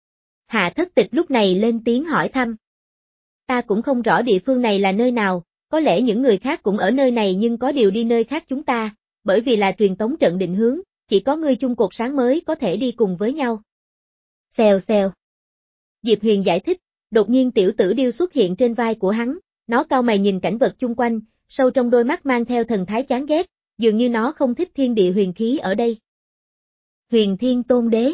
Hạ Thất Tịch lúc này lên tiếng hỏi thăm. Ta cũng không rõ địa phương này là nơi nào, có lẽ những người khác cũng ở nơi này nhưng có điều đi nơi khác chúng ta, bởi vì là truyền tống trận định hướng, chỉ có ngươi chung cột sáng mới có thể đi cùng với nhau. Xèo xèo. Diệp Huyền giải thích, đột nhiên tiểu tử điêu xuất hiện trên vai của hắn, nó cau mày nhìn cảnh vật chung quanh, sâu trong đôi mắt mang theo thần thái chán ghét, dường như nó không thích thiên địa huyền khí ở đây. Huyền Thiên Tôn Đế.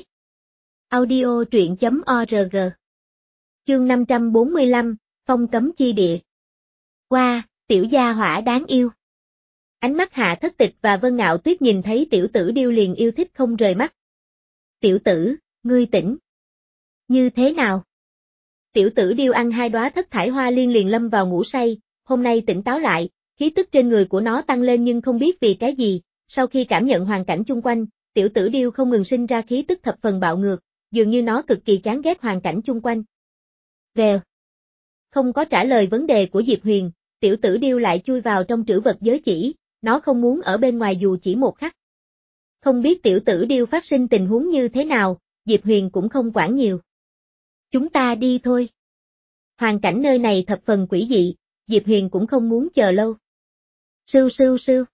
Audio truyện chấm org. Chương năm trăm bốn mươi lăm, Phong cấm chi địa. Qua, tiểu gia hỏa đáng yêu. Ánh mắt Hạ Thất Tịch và Vân Ngạo Tuyết nhìn thấy tiểu tử điêu liền yêu thích không rời mắt. Tiểu tử, Ngươi tỉnh. Như thế nào? Tiểu tử điêu ăn hai đóa thất thải hoa liên liền lâm vào ngủ say, hôm nay tỉnh táo lại, khí tức trên người của nó tăng lên nhưng không biết vì cái gì, sau khi cảm nhận hoàn cảnh chung quanh, tiểu tử điêu không ngừng sinh ra khí tức thập phần bạo ngược, dường như nó cực kỳ chán ghét hoàn cảnh chung quanh. Vèo. Không có trả lời vấn đề của Diệp Huyền, tiểu tử điêu lại chui vào trong trữ vật giới chỉ, nó không muốn ở bên ngoài dù chỉ một khắc. Không biết tiểu tử điêu phát sinh tình huống như thế nào, Diệp Huyền cũng không quản nhiều. Chúng ta đi thôi. Hoàn cảnh nơi này thập phần quỷ dị, Diệp Huyền cũng không muốn chờ lâu. Sưu sưu sưu.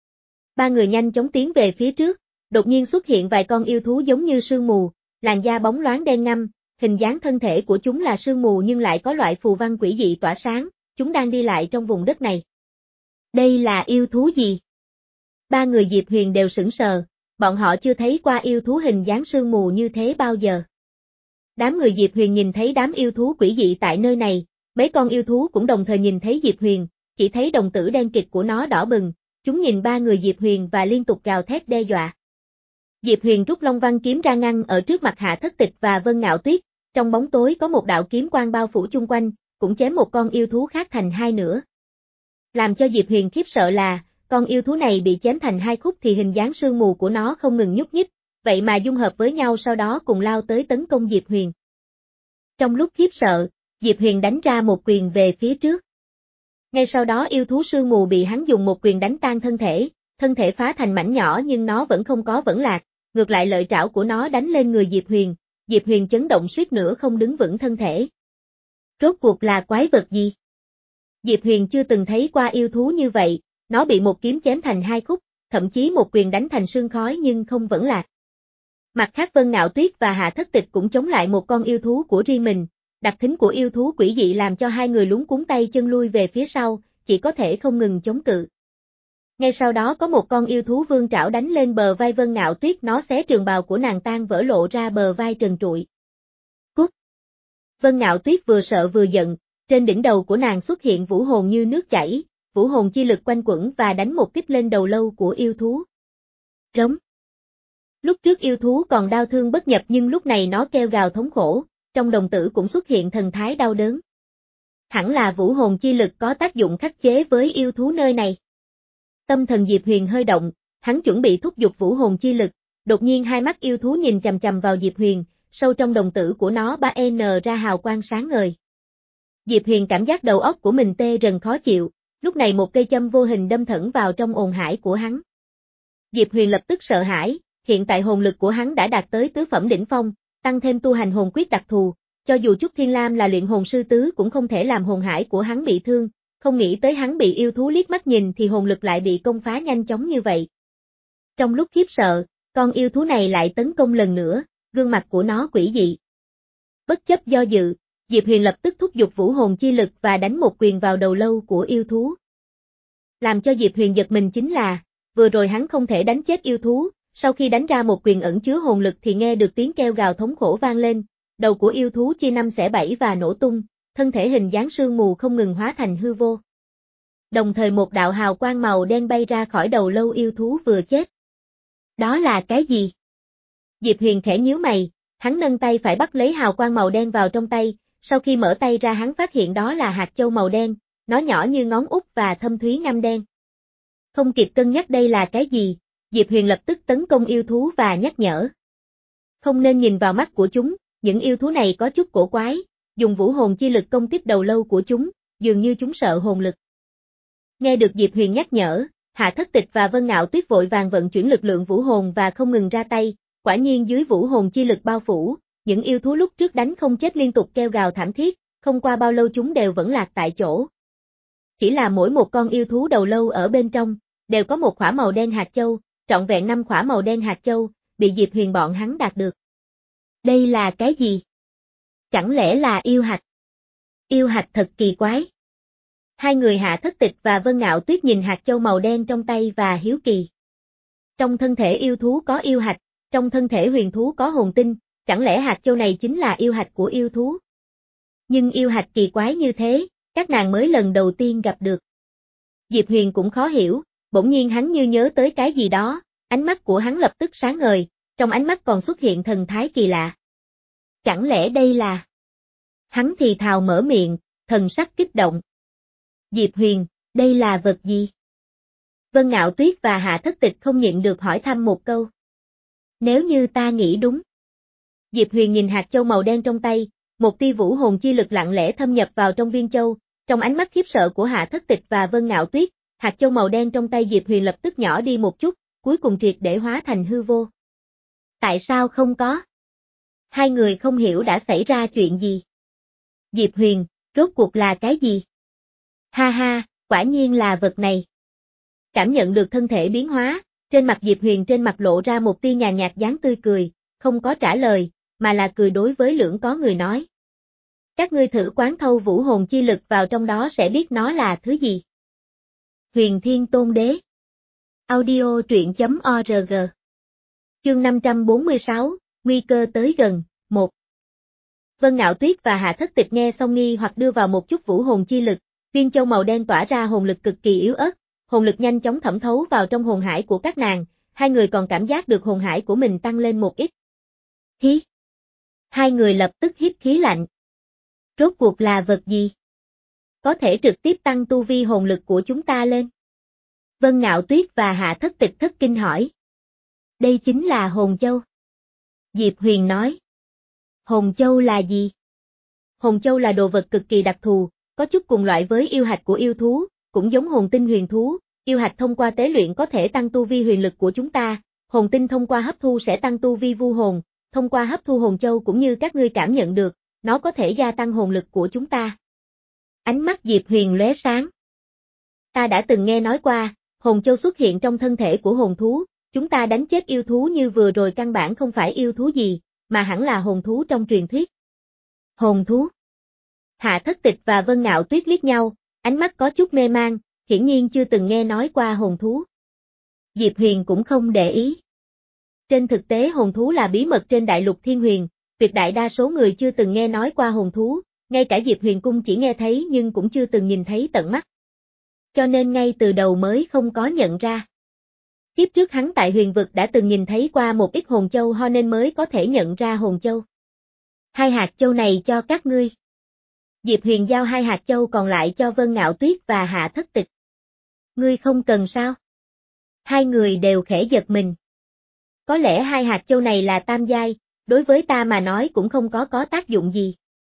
Ba người nhanh chóng tiến về phía trước, đột nhiên xuất hiện vài con yêu thú giống như sương mù, làn da bóng loáng đen ngăm, hình dáng thân thể của chúng là sương mù nhưng lại có loại phù văn quỷ dị tỏa sáng, chúng đang đi lại trong vùng đất này. Đây là yêu thú gì? Ba người Diệp Huyền đều sững sờ, bọn họ chưa thấy qua yêu thú hình dáng sương mù như thế bao giờ. Đám người Diệp Huyền nhìn thấy đám yêu thú quỷ dị tại nơi này, mấy con yêu thú cũng đồng thời nhìn thấy Diệp Huyền, chỉ thấy đồng tử đen kịt của nó đỏ bừng, chúng nhìn ba người Diệp Huyền và liên tục gào thét đe dọa. Diệp Huyền rút Long Văn kiếm ra ngăn ở trước mặt Hạ Thất Tịch và Vân Ngạo Tuyết, trong bóng tối có một đạo kiếm quang bao phủ chung quanh, cũng chém một con yêu thú khác thành hai nửa. Làm cho Diệp Huyền khiếp sợ là, con yêu thú này bị chém thành hai khúc thì hình dáng sương mù của nó không ngừng nhúc nhích, vậy mà dung hợp với nhau sau đó cùng lao tới tấn công Diệp Huyền. Trong lúc khiếp sợ, Diệp Huyền đánh ra một quyền về phía trước. Ngay sau đó yêu thú sương mù bị hắn dùng một quyền đánh tan thân thể, thân thể phá thành mảnh nhỏ nhưng nó vẫn không có vẫn lạc, ngược lại lợi trảo của nó đánh lên người Diệp Huyền, Diệp Huyền chấn động suýt nữa không đứng vững thân thể. Rốt cuộc là quái vật gì? Diệp Huyền chưa từng thấy qua yêu thú như vậy, nó bị một kiếm chém thành hai khúc, thậm chí một quyền đánh thành sương khói nhưng không vẫn lạc. Mặt khác Vân Ngạo Tuyết và Hạ Thất Tịch cũng chống lại một con yêu thú của riêng mình, đặc tính của yêu thú quỷ dị làm cho hai người luống cuống tay chân lui về phía sau, chỉ có thể không ngừng chống cự. Ngay sau đó có một con yêu thú vương trảo đánh lên bờ vai Vân Ngạo Tuyết, nó xé trường bào của nàng tan vỡ lộ ra bờ vai trần trụi. Cút! Vân Ngạo Tuyết vừa sợ vừa giận, trên đỉnh đầu của nàng xuất hiện vũ hồn như nước chảy, vũ hồn chi lực quanh quẩn và đánh một kích lên đầu lâu của yêu thú. Rống! Lúc trước yêu thú còn đau thương bất nhập nhưng lúc này nó kêu gào thống khổ, trong đồng tử cũng xuất hiện thần thái đau đớn. Hẳn là vũ hồn chi lực có tác dụng khắc chế với yêu thú nơi này. Tâm thần Diệp Huyền hơi động, hắn chuẩn bị thúc giục vũ hồn chi lực, đột nhiên hai mắt yêu thú nhìn chằm chằm vào Diệp Huyền, sâu trong đồng tử của nó ba en ra hào quang sáng ngời. Diệp Huyền cảm giác đầu óc của mình tê rần khó chịu, lúc này một cây châm vô hình đâm thẳng vào trong ồn hải của hắn. Diệp Huyền lập tức sợ hãi, hiện tại hồn lực của hắn đã đạt tới tứ phẩm đỉnh phong, tăng thêm tu hành hồn quyết đặc thù, cho dù Trúc Thiên Lam là luyện hồn sư tứ cũng không thể làm hồn hải của hắn bị thương, không nghĩ tới hắn bị yêu thú liếc mắt nhìn thì hồn lực lại bị công phá nhanh chóng như vậy. Trong lúc khiếp sợ, con yêu thú này lại tấn công lần nữa, gương mặt của nó quỷ dị. Bất chấp do dự, Diệp Huyền lập tức thúc giục vũ hồn chi lực và đánh một quyền vào đầu lâu của yêu thú. Làm cho Diệp Huyền giật mình chính là, vừa rồi hắn không thể đánh chết yêu thú, sau khi đánh ra một quyền ẩn chứa hồn lực thì nghe được tiếng kêu gào thống khổ vang lên, đầu của yêu thú chia năm xẻ bảy và nổ tung, thân thể hình dáng sương mù không ngừng hóa thành hư vô. Đồng thời một đạo hào quang màu đen bay ra khỏi đầu lâu yêu thú vừa chết. Đó là cái gì? Diệp Huyền khẽ nhíu mày, hắn nâng tay phải bắt lấy hào quang màu đen vào trong tay, sau khi mở tay ra hắn phát hiện đó là hạt châu màu đen, nó nhỏ như ngón út và thâm thúy ngăm đen. Không kịp cân nhắc đây là cái gì, Diệp Huyền lập tức tấn công yêu thú và nhắc nhở. Không nên nhìn vào mắt của chúng, những yêu thú này có chút cổ quái, dùng vũ hồn chi lực công kích đầu lâu của chúng, dường như chúng sợ hồn lực. Nghe được Diệp Huyền nhắc nhở, Hạ Thất Tịch và Vân Ngạo Tuyết vội vàng vận chuyển lực lượng vũ hồn và không ngừng ra tay, quả nhiên dưới vũ hồn chi lực bao phủ, những yêu thú lúc trước đánh không chết liên tục kêu gào thảm thiết, không qua bao lâu chúng đều vẫn lạc tại chỗ. Chỉ là mỗi một con yêu thú đầu lâu ở bên trong, đều có một khỏa màu đen hạt châu, trọn vẹn năm khỏa màu đen hạt châu, bị Diệp Huyền bọn hắn đạt được. Đây là cái gì? Chẳng lẽ là yêu hạch? Yêu hạch thật kỳ quái. Hai người Hạ Thất Tịch và Vân Ngạo Tuyết nhìn hạt châu màu đen trong tay và hiếu kỳ. Trong thân thể yêu thú có yêu hạch, trong thân thể huyền thú có hồn tinh, chẳng lẽ hạt châu này chính là yêu hạch của yêu thú? Nhưng yêu hạch kỳ quái như thế, các nàng mới lần đầu tiên gặp được. Diệp Huyền cũng khó hiểu, bỗng nhiên hắn như nhớ tới cái gì đó, ánh mắt của hắn lập tức sáng ngời, trong ánh mắt còn xuất hiện thần thái kỳ lạ. Chẳng lẽ đây là... Hắn thì thào mở miệng, thần sắc kích động. Diệp Huyền, đây là vật gì? Vân Ngạo Tuyết và Hạ Thất Tịch không nhịn được hỏi thăm một câu. Nếu như ta nghĩ đúng. Diệp Huyền nhìn hạt châu màu đen trong tay, một tia vũ hồn chi lực lặng lẽ thâm nhập vào trong viên châu, trong ánh mắt khiếp sợ của Hạ Thất Tịch và Vân Ngạo Tuyết, hạt châu màu đen trong tay Diệp Huyền lập tức nhỏ đi một chút, cuối cùng triệt để hóa thành hư vô. Tại sao không có? Hai người không hiểu đã xảy ra chuyện gì. Diệp Huyền, rốt cuộc là cái gì? Ha ha, quả nhiên là vật này. Cảm nhận được thân thể biến hóa, trên mặt Diệp Huyền trên mặt lộ ra một tia nhàn nhạt dáng tươi cười, không có trả lời, mà là cười đối với lưỡng có người nói. Các ngươi thử quán thâu vũ hồn chi lực vào trong đó sẽ biết nó là thứ gì. Huyền Thiên Tôn Đế. Audio truyện chấm org. Chương năm trăm bốn mươi sáu, nguy cơ tới gần, một. Vân Ngạo Tuyết và Hạ Thất Tịch nghe xong nghi hoặc đưa vào một chút vũ hồn chi lực, viên châu màu đen tỏa ra hồn lực cực kỳ yếu ớt, hồn lực nhanh chóng thẩm thấu vào trong hồn hải của các nàng, hai người còn cảm giác được hồn hải của mình tăng lên một ít. Hí! Hai người lập tức hít khí lạnh. Rốt cuộc là vật gì? Có thể trực tiếp tăng tu vi hồn lực của chúng ta lên. Vân Ngạo Tuyết và Hạ Thất Tịch thất kinh hỏi. Đây chính là hồn châu. Diệp Huyền nói. Hồn châu là gì? Hồn châu là đồ vật cực kỳ đặc thù, có chút cùng loại với yêu hạch của yêu thú, cũng giống hồn tinh huyền thú, yêu hạch thông qua tế luyện có thể tăng tu vi huyền lực của chúng ta, hồn tinh thông qua hấp thu sẽ tăng tu vi vu hồn, thông qua hấp thu hồn châu cũng như các ngươi cảm nhận được, nó có thể gia tăng hồn lực của chúng ta. Ánh mắt Diệp Huyền lóe sáng. Ta đã từng nghe nói qua, hồn châu xuất hiện trong thân thể của hồn thú, chúng ta đánh chết yêu thú như vừa rồi căn bản không phải yêu thú gì, mà hẳn là hồn thú trong truyền thuyết. Hồn thú. Hạ Thất Tịch và Vân Ngạo Tuyết liếc nhau, ánh mắt có chút mê mang, hiển nhiên chưa từng nghe nói qua hồn thú. Diệp Huyền cũng không để ý. Trên thực tế hồn thú là bí mật trên đại lục Thiên Huyền, tuyệt đại đa số người chưa từng nghe nói qua hồn thú, ngay cả Diệp Huyền Cung chỉ nghe thấy nhưng cũng chưa từng nhìn thấy tận mắt. Cho nên ngay từ đầu mới không có nhận ra. Kiếp trước hắn tại huyền vực đã từng nhìn thấy qua một ít hồn châu ho nên mới có thể nhận ra hồn châu. Hai hạt châu này cho các ngươi. Diệp Huyền giao hai hạt châu còn lại cho Vân Ngạo Tuyết và Hạ Thất Tịch. Ngươi không cần sao? Hai người đều khẽ giật mình. Có lẽ hai hạt châu này là tam giai, đối với ta mà nói cũng không có có tác dụng gì.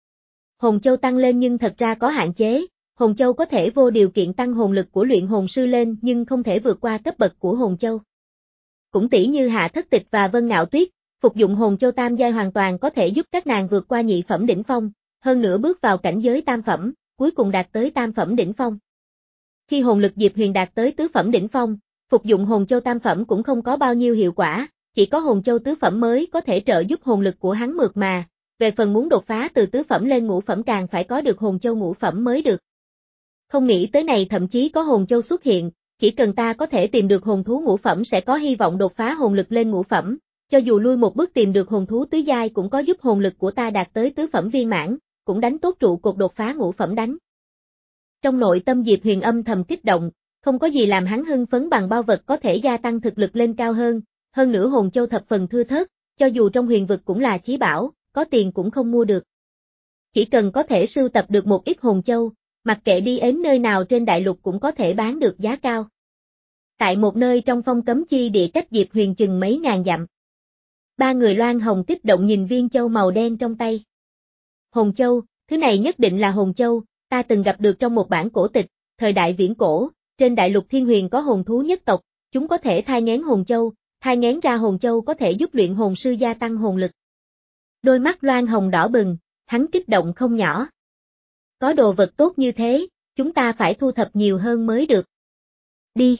Hồn châu tăng lên nhưng thật ra có hạn chế, hồn châu có thể vô điều kiện tăng hồn lực của luyện hồn sư lên nhưng không thể vượt qua cấp bậc của hồn châu. Cũng tỷ như Hạ Thất Tịch và Vân Ngạo Tuyết, phục dụng hồn châu tam giai hoàn toàn có thể giúp các nàng vượt qua nhị phẩm đỉnh phong, hơn nữa bước vào cảnh giới tam phẩm, cuối cùng đạt tới tam phẩm đỉnh phong. Khi hồn lực Diệp Huyền đạt tới tứ phẩm đỉnh phong, phục dụng hồn châu tam phẩm cũng không có bao nhiêu hiệu quả, chỉ có hồn châu tứ phẩm mới có thể trợ giúp hồn lực của hắn mượt mà, về phần muốn đột phá từ tứ phẩm lên ngũ phẩm càng phải có được hồn châu ngũ phẩm mới được. Không nghĩ tới này thậm chí có hồn châu xuất hiện, chỉ cần ta có thể tìm được hồn thú ngũ phẩm sẽ có hy vọng đột phá hồn lực lên ngũ phẩm, cho dù lui một bước tìm được hồn thú tứ giai cũng có giúp hồn lực của ta đạt tới tứ phẩm viên mãn, cũng đánh tốt trụ cột đột phá ngũ phẩm đánh. Trong nội tâm Diệp Huyền âm thầm kích động, không có gì làm hắn hưng phấn bằng bao vật có thể gia tăng thực lực lên cao hơn, hơn nữa hồn châu thập phần thưa thớt, cho dù trong huyền vực cũng là chí bảo, có tiền cũng không mua được. Chỉ cần có thể sưu tập được một ít hồn châu, mặc kệ đi đến nơi nào trên đại lục cũng có thể bán được giá cao. Tại một nơi trong phong cấm chi địa cách Diệp Huyền chừng mấy ngàn dặm. Ba người Loan Hồng kích động nhìn viên châu màu đen trong tay. Hồn châu, thứ này nhất định là hồn châu, ta từng gặp được trong một bản cổ tịch, thời đại viễn cổ, trên đại lục Thiên Huyền có hồn thú nhất tộc, chúng có thể thai nghén hồn châu, thai nghén ra hồn châu có thể giúp luyện hồn sư gia tăng hồn lực. Đôi mắt Loan Hồng đỏ bừng, hắn kích động không nhỏ. Có đồ vật tốt như thế, chúng ta phải thu thập nhiều hơn mới được. Đi.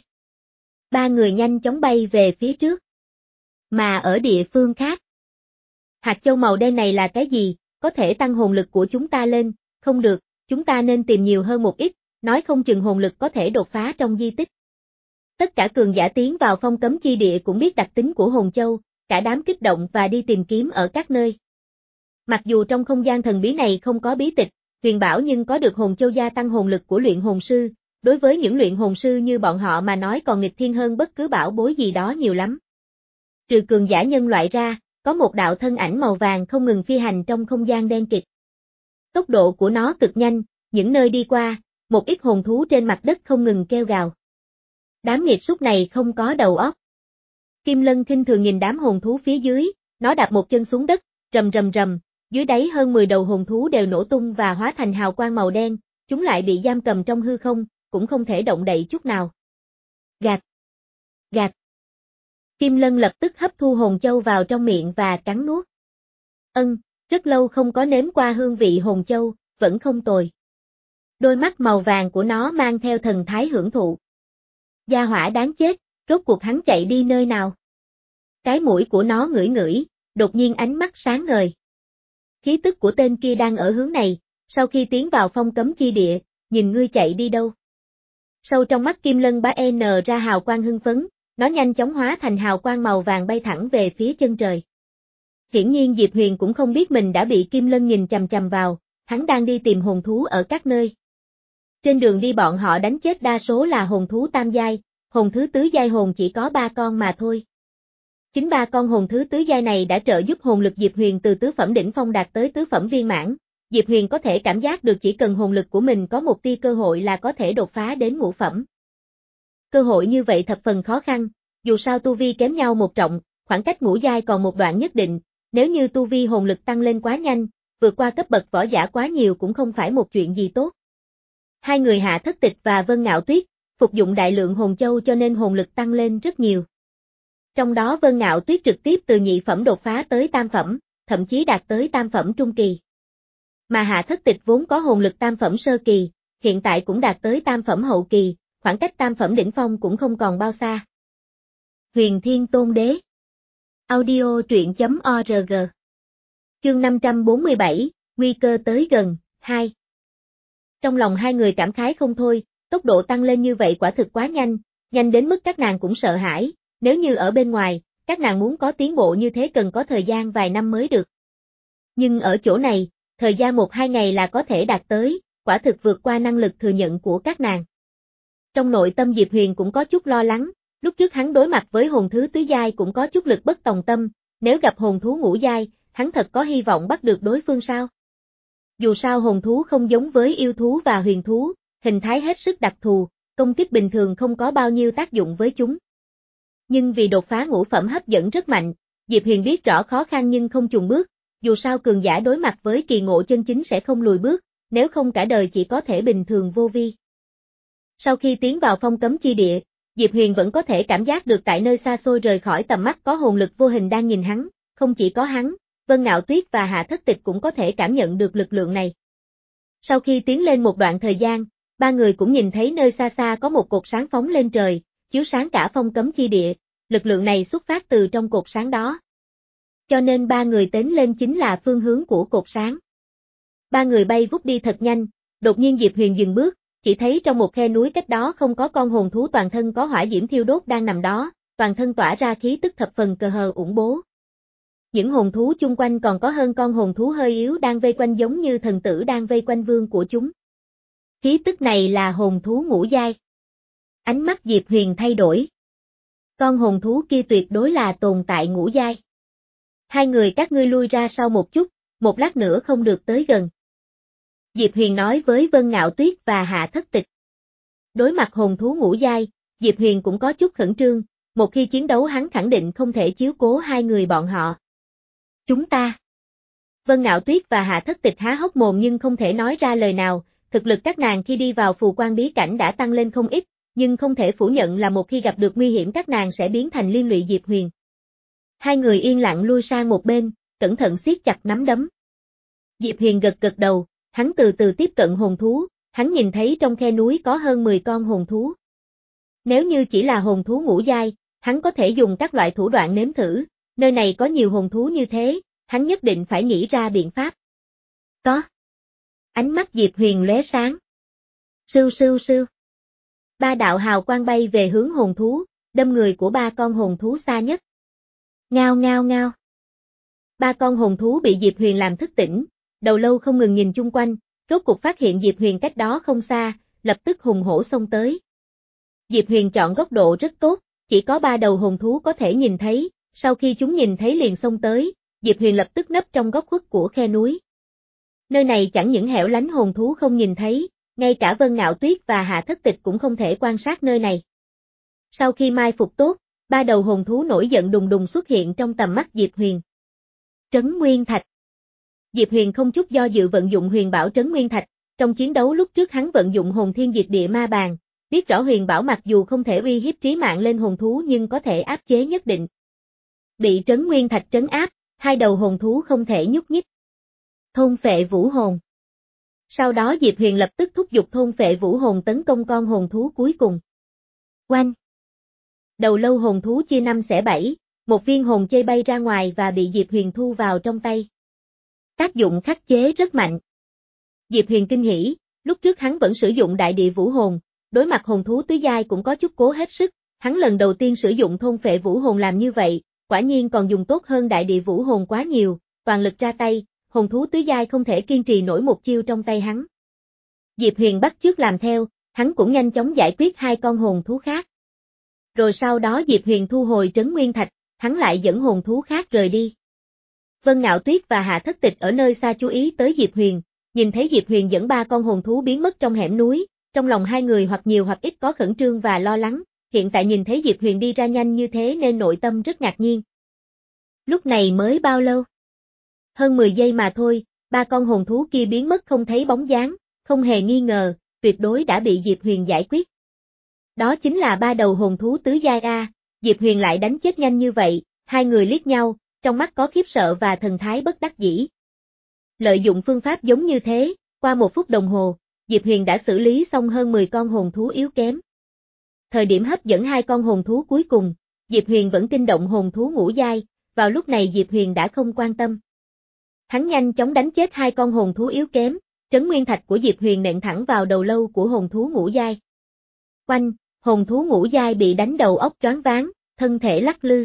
Ba người nhanh chóng bay về phía trước. Mà ở địa phương khác. Hạt châu màu đen này là cái gì, có thể tăng hồn lực của chúng ta lên, không được, chúng ta nên tìm nhiều hơn một ít, nói không chừng hồn lực có thể đột phá trong di tích. Tất cả cường giả tiến vào phong cấm chi địa cũng biết đặc tính của hồn châu, cả đám kích động và đi tìm kiếm ở các nơi. Mặc dù trong không gian thần bí này không có bí tịch, huyền bảo nhưng có được hồn châu gia tăng hồn lực của luyện hồn sư, đối với những luyện hồn sư như bọn họ mà nói còn nghịch thiên hơn bất cứ bảo bối gì đó nhiều lắm. Trừ cường giả nhân loại ra, có một đạo thân ảnh màu vàng không ngừng phi hành trong không gian đen kịt. Tốc độ của nó cực nhanh, những nơi đi qua, một ít hồn thú trên mặt đất không ngừng kêu gào. Đám nghiệt súc này không có đầu óc. Kim Lân khinh thường nhìn đám hồn thú phía dưới, nó đạp một chân xuống đất, rầm rầm rầm, dưới đáy hơn mười đầu hồn thú đều nổ tung và hóa thành hào quang màu đen, chúng lại bị giam cầm trong hư không, cũng không thể động đậy chút nào. Gạt! Gạt! Kim Lân lập tức hấp thu hồn châu vào trong miệng và cắn nuốt. Ân, rất lâu không có nếm qua hương vị hồn châu, vẫn không tồi. Đôi mắt màu vàng của nó mang theo thần thái hưởng thụ. Gia hỏa đáng chết, rốt cuộc hắn chạy đi nơi nào? Cái mũi của nó ngửi ngửi, đột nhiên ánh mắt sáng ngời. Khí tức của tên kia đang ở hướng này, sau khi tiến vào phong cấm chi địa, nhìn ngươi chạy đi đâu? Sâu trong mắt Kim Lân bá n ra hào quang hưng phấn, nó nhanh chóng hóa thành hào quang màu vàng bay thẳng về phía chân trời. Hiển nhiên Diệp Huyền cũng không biết mình đã bị Kim Lân nhìn chằm chằm vào, hắn đang đi tìm hồn thú ở các nơi. Trên đường đi bọn họ đánh chết đa số là hồn thú tam giai, hồn thứ tứ giai hồn chỉ có ba con mà thôi. Chính ba con hồn thứ tứ giai này đã trợ giúp hồn lực Diệp Huyền từ tứ phẩm đỉnh phong đạt tới tứ phẩm viên mãn. Diệp Huyền có thể cảm giác được chỉ cần hồn lực của mình có một tia cơ hội là có thể đột phá đến ngũ phẩm. Cơ hội như vậy thập phần khó khăn, dù sao tu vi kém nhau một trọng, khoảng cách ngũ giai còn một đoạn nhất định, nếu như tu vi hồn lực tăng lên quá nhanh, vượt qua cấp bậc võ giả quá nhiều cũng không phải một chuyện gì tốt. Hai người Hạ Thất Tịch và Vân Ngạo Tuyết, phục dụng đại lượng hồn châu cho nên hồn lực tăng lên rất nhiều. Trong đó Vân Ngạo Tuyết trực tiếp từ nhị phẩm đột phá tới tam phẩm, thậm chí đạt tới tam phẩm trung kỳ. Mà Hạ Thất Tịch vốn có hồn lực tam phẩm sơ kỳ, hiện tại cũng đạt tới tam phẩm hậu kỳ, khoảng cách tam phẩm đỉnh phong cũng không còn bao xa. Huyền Thiên Tôn Đế. Audio truyện chấm org. Chương năm trăm bốn mươi bảy, nguy cơ tới gần, hai. Trong lòng hai người cảm khái không thôi, tốc độ tăng lên như vậy quả thực quá nhanh, nhanh đến mức các nàng cũng sợ hãi, nếu như ở bên ngoài, các nàng muốn có tiến bộ như thế cần có thời gian vài năm mới được. Nhưng ở chỗ này, thời gian một hai ngày là có thể đạt tới, quả thực vượt qua năng lực thừa nhận của các nàng. Trong nội tâm Diệp Huyền cũng có chút lo lắng, lúc trước hắn đối mặt với hồn thứ tứ giai cũng có chút lực bất tòng tâm, nếu gặp hồn thú ngũ giai, hắn thật có hy vọng bắt được đối phương sao? Dù sao hồn thú không giống với yêu thú và huyền thú, hình thái hết sức đặc thù, công kích bình thường không có bao nhiêu tác dụng với chúng. Nhưng vì đột phá ngũ phẩm hấp dẫn rất mạnh, Diệp Huyền biết rõ khó khăn nhưng không chùn bước, dù sao cường giả đối mặt với kỳ ngộ chân chính sẽ không lùi bước, nếu không cả đời chỉ có thể bình thường vô vi. Sau khi tiến vào phong cấm chi địa, Diệp Huyền vẫn có thể cảm giác được tại nơi xa xôi rời khỏi tầm mắt có hồn lực vô hình đang nhìn hắn, không chỉ có hắn, Vân Ngạo Tuyết và Hạ Thất Tịch cũng có thể cảm nhận được lực lượng này. Sau khi tiến lên một đoạn thời gian, ba người cũng nhìn thấy nơi xa xa có một cột sáng phóng lên trời, chiếu sáng cả phong cấm chi địa, lực lượng này xuất phát từ trong cột sáng đó. Cho nên ba người tiến lên chính là phương hướng của cột sáng. Ba người bay vút đi thật nhanh, đột nhiên Diệp Huyền dừng bước, chỉ thấy trong một khe núi cách đó không có con hồn thú toàn thân có hỏa diễm thiêu đốt đang nằm đó, toàn thân tỏa ra khí tức thập phần cờ hờ ủng bố. Những hồn thú chung quanh còn có hơn con hồn thú hơi yếu đang vây quanh giống như thần tử đang vây quanh vương của chúng. Khí tức này là hồn thú ngũ giai. Ánh mắt Diệp Huyền thay đổi. Con hồn thú kia tuyệt đối là tồn tại ngũ giai. Hai người các ngươi lui ra sau một chút, một lát nữa không được tới gần. Diệp Huyền nói với Vân Ngạo Tuyết và Hạ Thất Tịch. Đối mặt hồn thú ngũ giai, Diệp Huyền cũng có chút khẩn trương, một khi chiến đấu hắn khẳng định không thể chiếu cố hai người bọn họ. Chúng ta. Vân Ngạo Tuyết và Hạ Thất Tịch há hốc mồm nhưng không thể nói ra lời nào, thực lực các nàng khi đi vào phù quan bí cảnh đã tăng lên không ít, nhưng không thể phủ nhận là một khi gặp được nguy hiểm các nàng sẽ biến thành liên lụy Diệp Huyền. Hai người yên lặng lui sang một bên, cẩn thận siết chặt nắm đấm. Diệp Huyền gật gật đầu, hắn từ từ tiếp cận hồn thú, hắn nhìn thấy trong khe núi có hơn mười con hồn thú. Nếu như chỉ là hồn thú ngũ giai, hắn có thể dùng các loại thủ đoạn nếm thử, nơi này có nhiều hồn thú như thế, hắn nhất định phải nghĩ ra biện pháp. Có. Ánh mắt Diệp Huyền lóe sáng. Sưu sưu sưu. Ba đạo hào quang bay về hướng hồn thú, đâm người của ba con hồn thú xa nhất. Ngao ngao ngao. Ba con hồn thú bị Diệp Huyền làm thức tỉnh, đầu lâu không ngừng nhìn chung quanh, rốt cuộc phát hiện Diệp Huyền cách đó không xa, lập tức hùng hổ xông tới. Diệp Huyền chọn góc độ rất tốt, chỉ có ba đầu hồn thú có thể nhìn thấy, Sau khi chúng nhìn thấy liền xông tới, Diệp Huyền lập tức nấp trong góc khuất của khe núi. Nơi này chẳng những hẻo lánh hồn thú không nhìn thấy, ngay cả Vân Ngạo Tuyết và Hạ Thất Tịch cũng không thể quan sát nơi này. Sau khi mai phục tốt, ba đầu hồn thú nổi giận đùng đùng xuất hiện trong tầm mắt Diệp Huyền. Trấn Nguyên Thạch. Diệp Huyền không chút do dự vận dụng huyền bảo Trấn Nguyên Thạch, trong chiến đấu lúc trước hắn vận dụng hồn thiên diệt địa ma bàn, biết rõ huyền bảo mặc dù không thể uy hiếp trí mạng lên hồn thú nhưng có thể áp chế nhất định. Bị Trấn Nguyên Thạch trấn áp, hai đầu hồn thú không thể nhúc nhích. Thôn phệ vũ hồn. Sau đó Diệp Huyền lập tức thúc giục thôn phệ vũ hồn tấn công con hồn thú cuối cùng. Oanh! Đầu lâu hồn thú chia năm xẻ bảy, một viên hồn chây bay ra ngoài và bị Diệp Huyền thu vào trong tay. Tác dụng khắc chế rất mạnh. Diệp Huyền kinh hỉ, lúc trước hắn vẫn sử dụng đại địa vũ hồn, đối mặt hồn thú tứ giai cũng có chút cố hết sức, hắn lần đầu tiên sử dụng thôn phệ vũ hồn làm như vậy, quả nhiên còn dùng tốt hơn đại địa vũ hồn quá nhiều, toàn lực ra tay, hồn thú tứ giai không thể kiên trì nổi một chiêu trong tay hắn. Diệp Huyền bắt chước làm theo, hắn cũng nhanh chóng giải quyết hai con hồn thú khác. Rồi sau đó Diệp Huyền thu hồi Trấn Nguyên Thạch, hắn lại dẫn hồn thú khác rời đi. Vân Ngạo Tuyết và Hạ Thất Tịch ở nơi xa chú ý tới Diệp Huyền, nhìn thấy Diệp Huyền dẫn ba con hồn thú biến mất trong hẻm núi, trong lòng hai người hoặc nhiều hoặc ít có khẩn trương và lo lắng, hiện tại nhìn thấy Diệp Huyền đi ra nhanh như thế nên nội tâm rất ngạc nhiên. Lúc này mới bao lâu? Hơn mười giây mà thôi, ba con hồn thú kia biến mất không thấy bóng dáng, không hề nghi ngờ, tuyệt đối đã bị Diệp Huyền giải quyết. Đó chính là ba đầu hồn thú tứ giai A, Diệp Huyền lại đánh chết nhanh như vậy, hai người liếc nhau, trong mắt có khiếp sợ và thần thái bất đắc dĩ. Lợi dụng phương pháp giống như thế, qua một phút đồng hồ, Diệp Huyền đã xử lý xong hơn mười con hồn thú yếu kém. Thời điểm hấp dẫn hai con hồn thú cuối cùng, Diệp Huyền vẫn kinh động hồn thú ngũ giai, vào lúc này Diệp Huyền đã không quan tâm. Hắn nhanh chóng đánh chết hai con hồn thú yếu kém, Trấn Nguyên Thạch của Diệp Huyền nện thẳng vào đầu lâu của hồn thú ngũ giai. Oanh, hồn thú ngũ giai bị đánh đầu óc choáng váng, thân thể lắc lư.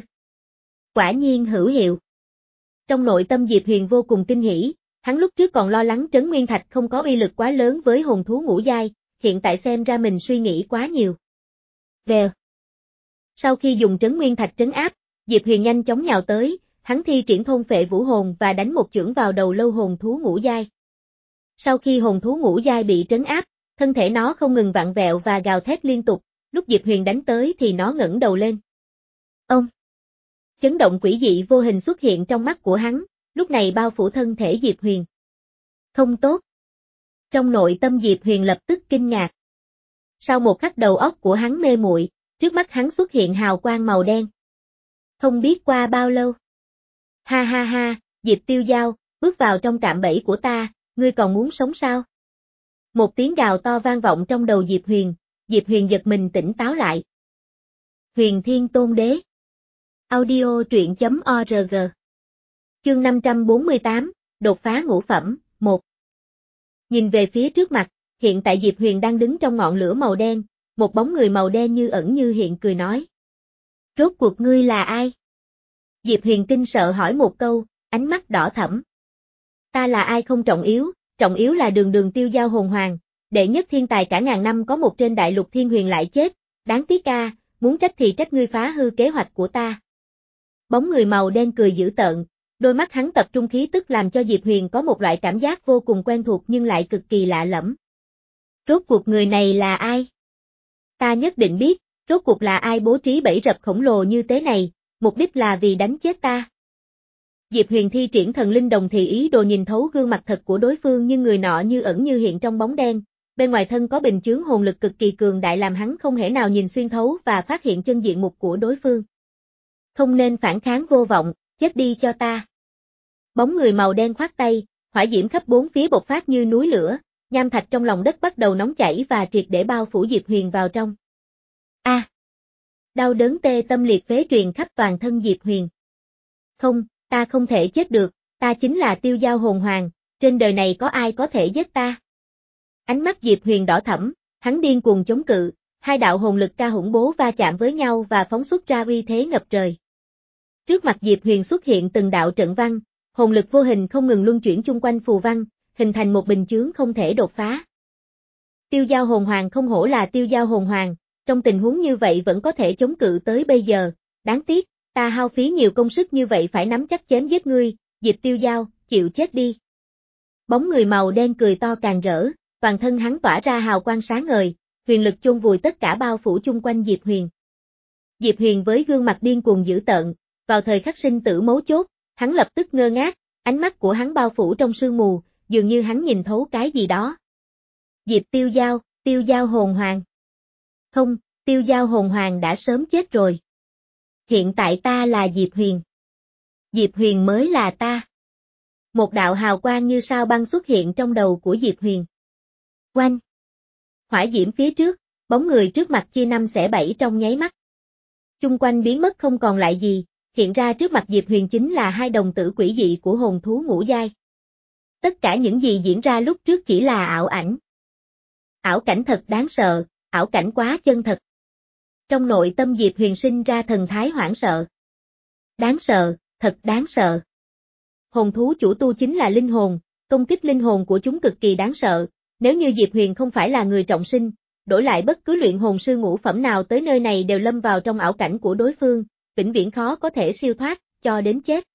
Quả nhiên hữu hiệu. Trong nội tâm Diệp Huyền vô cùng kinh hỉ, hắn lúc trước còn lo lắng Trấn Nguyên Thạch không có uy lực quá lớn với hồn thú ngũ giai, hiện tại xem ra mình suy nghĩ quá nhiều. Vèo. Sau khi dùng Trấn Nguyên Thạch trấn áp, Diệp Huyền nhanh chóng nhào tới, hắn thi triển thôn phệ vũ hồn và đánh một chưởng vào đầu lâu hồn thú ngũ giai. Sau khi hồn thú ngũ giai bị trấn áp, thân thể nó không ngừng vặn vẹo và gào thét liên tục, lúc Diệp Huyền đánh tới thì nó ngẩng đầu lên. Ông! Chấn động quỷ dị vô hình xuất hiện trong mắt của hắn, lúc này bao phủ thân thể Diệp Huyền. Không tốt. Trong nội tâm Diệp Huyền lập tức kinh ngạc. Sau một khắc đầu óc của hắn mê muội, trước mắt hắn xuất hiện hào quang màu đen. Không biết qua bao lâu. Ha ha ha, Diệp Tiêu Dao, bước vào trong cạm bẫy của ta, ngươi còn muốn sống sao? Một tiếng gào to vang vọng trong đầu Diệp Huyền, Diệp Huyền giật mình tỉnh táo lại. Huyền Thiên Tôn Đế. Audio truyện chấm org. Chương năm trăm bốn mươi tám, đột phá ngũ phẩm, một. Nhìn về phía trước mặt, hiện tại Diệp Huyền đang đứng trong ngọn lửa màu đen, một bóng người màu đen như ẩn như hiện cười nói. Rốt cuộc ngươi là ai? Diệp Huyền kinh sợ hỏi một câu, ánh mắt đỏ thẫm. Ta là ai không trọng yếu, trọng yếu là đường đường Tiêu Dao hồn hoàng, đệ nhất thiên tài cả ngàn năm có một trên đại lục thiên huyền lại chết, đáng tiếc a, muốn trách thì trách ngươi phá hư kế hoạch của ta. Bóng người màu đen cười dữ tợn, đôi mắt hắn tập trung khí tức làm cho Diệp Huyền có một loại cảm giác vô cùng quen thuộc nhưng lại cực kỳ lạ lẫm. Rốt cuộc người này là ai? Ta nhất định biết, rốt cuộc là ai bố trí bẫy rập khổng lồ như thế này, mục đích là vì đánh chết ta. Diệp Huyền thi triển thần linh đồng thị ý đồ nhìn thấu gương mặt thật của đối phương nhưng người nọ như ẩn như hiện trong bóng đen, bên ngoài thân có bình chướng hồn lực cực kỳ cường đại làm hắn không thể nào nhìn xuyên thấu và phát hiện chân diện mục của đối phương. Không nên phản kháng vô vọng, chết đi cho ta. Bóng người màu đen khoát tay, hỏa diễm khắp bốn phía bộc phát như núi lửa, nham thạch trong lòng đất bắt đầu nóng chảy và triệt để bao phủ Diệp Huyền vào trong. A! À, đau đớn tê tâm liệt phế truyền khắp toàn thân Diệp Huyền. Không, ta không thể chết được, ta chính là Tiêu Dao hồn hoàng, trên đời này có ai có thể giết ta? Ánh mắt Diệp Huyền đỏ thẫm, hắn điên cuồng chống cự, hai đạo hồn lực ca hủng bố va chạm với nhau và phóng xuất ra uy thế ngập trời. Trước mặt Diệp Huyền xuất hiện từng đạo trận văn, hồn lực vô hình không ngừng luân chuyển chung quanh phù văn, hình thành một bình chướng không thể đột phá. Tiêu Dao hồn hoàng không hổ là Tiêu Dao hồn hoàng, trong tình huống như vậy vẫn có thể chống cự tới bây giờ, đáng tiếc, ta hao phí nhiều công sức như vậy phải nắm chắc chém giết ngươi, Diệp Tiêu Dao, chịu chết đi. Bóng người màu đen cười to càng rỡ, toàn thân hắn tỏa ra hào quang sáng ngời, huyền lực chôn vùi tất cả bao phủ chung quanh Diệp Huyền. Diệp Huyền với gương mặt điên cuồng dữ tợn, vào thời khắc sinh tử mấu chốt, hắn lập tức ngơ ngác, ánh mắt của hắn bao phủ trong sương mù, dường như hắn nhìn thấu cái gì đó. Diệp Tiêu Dao, Tiêu Dao hồn hoàng. Không, Tiêu Dao hồn hoàng đã sớm chết rồi. Hiện tại ta là Diệp Huyền. Diệp Huyền mới là ta. Một đạo hào quang như sao băng xuất hiện trong đầu của Diệp Huyền. Oanh! Hỏa diễm phía trước, bóng người trước mặt chia năm xẻ bảy trong nháy mắt. Chung quanh biến mất không còn lại gì, hiện ra trước mặt Diệp Huyền chính là hai đồng tử quỷ dị của hồn thú ngũ giai. Tất cả những gì diễn ra lúc trước chỉ là ảo ảnh. Ảo cảnh thật đáng sợ, ảo cảnh quá chân thật. Trong nội tâm Diệp Huyền sinh ra thần thái hoảng sợ. Đáng sợ, thật đáng sợ. Hồn thú chủ tu chính là linh hồn, công kích linh hồn của chúng cực kỳ đáng sợ, nếu như Diệp Huyền không phải là người trọng sinh, đổi lại bất cứ luyện hồn sư ngũ phẩm nào tới nơi này đều lâm vào trong ảo cảnh của đối phương, vĩnh viễn khó có thể siêu thoát, cho đến chết.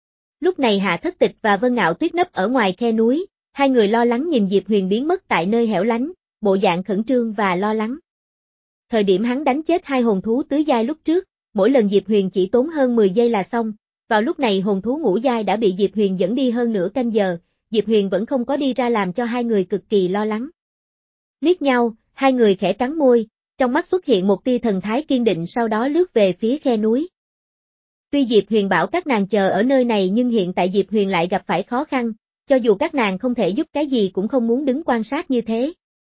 Lúc này Hạ Thất Tịch và Vân Ngạo Tuyết nấp ở ngoài khe núi, hai người lo lắng nhìn Diệp Huyền biến mất tại nơi hẻo lánh, bộ dạng khẩn trương và lo lắng. Thời điểm hắn đánh chết hai hồn thú tứ giai lúc trước, mỗi lần Diệp Huyền chỉ tốn hơn mười giây là xong, vào lúc này hồn thú ngũ giai đã bị Diệp Huyền dẫn đi hơn nửa canh giờ, Diệp Huyền vẫn không có đi ra làm cho hai người cực kỳ lo lắng. Liếc nhau, hai người khẽ cắn môi, trong mắt xuất hiện một tia thần thái kiên định sau đó lướt về phía khe núi. Tuy Diệp Huyền bảo các nàng chờ ở nơi này nhưng hiện tại Diệp Huyền lại gặp phải khó khăn, cho dù các nàng không thể giúp cái gì cũng không muốn đứng quan sát như thế.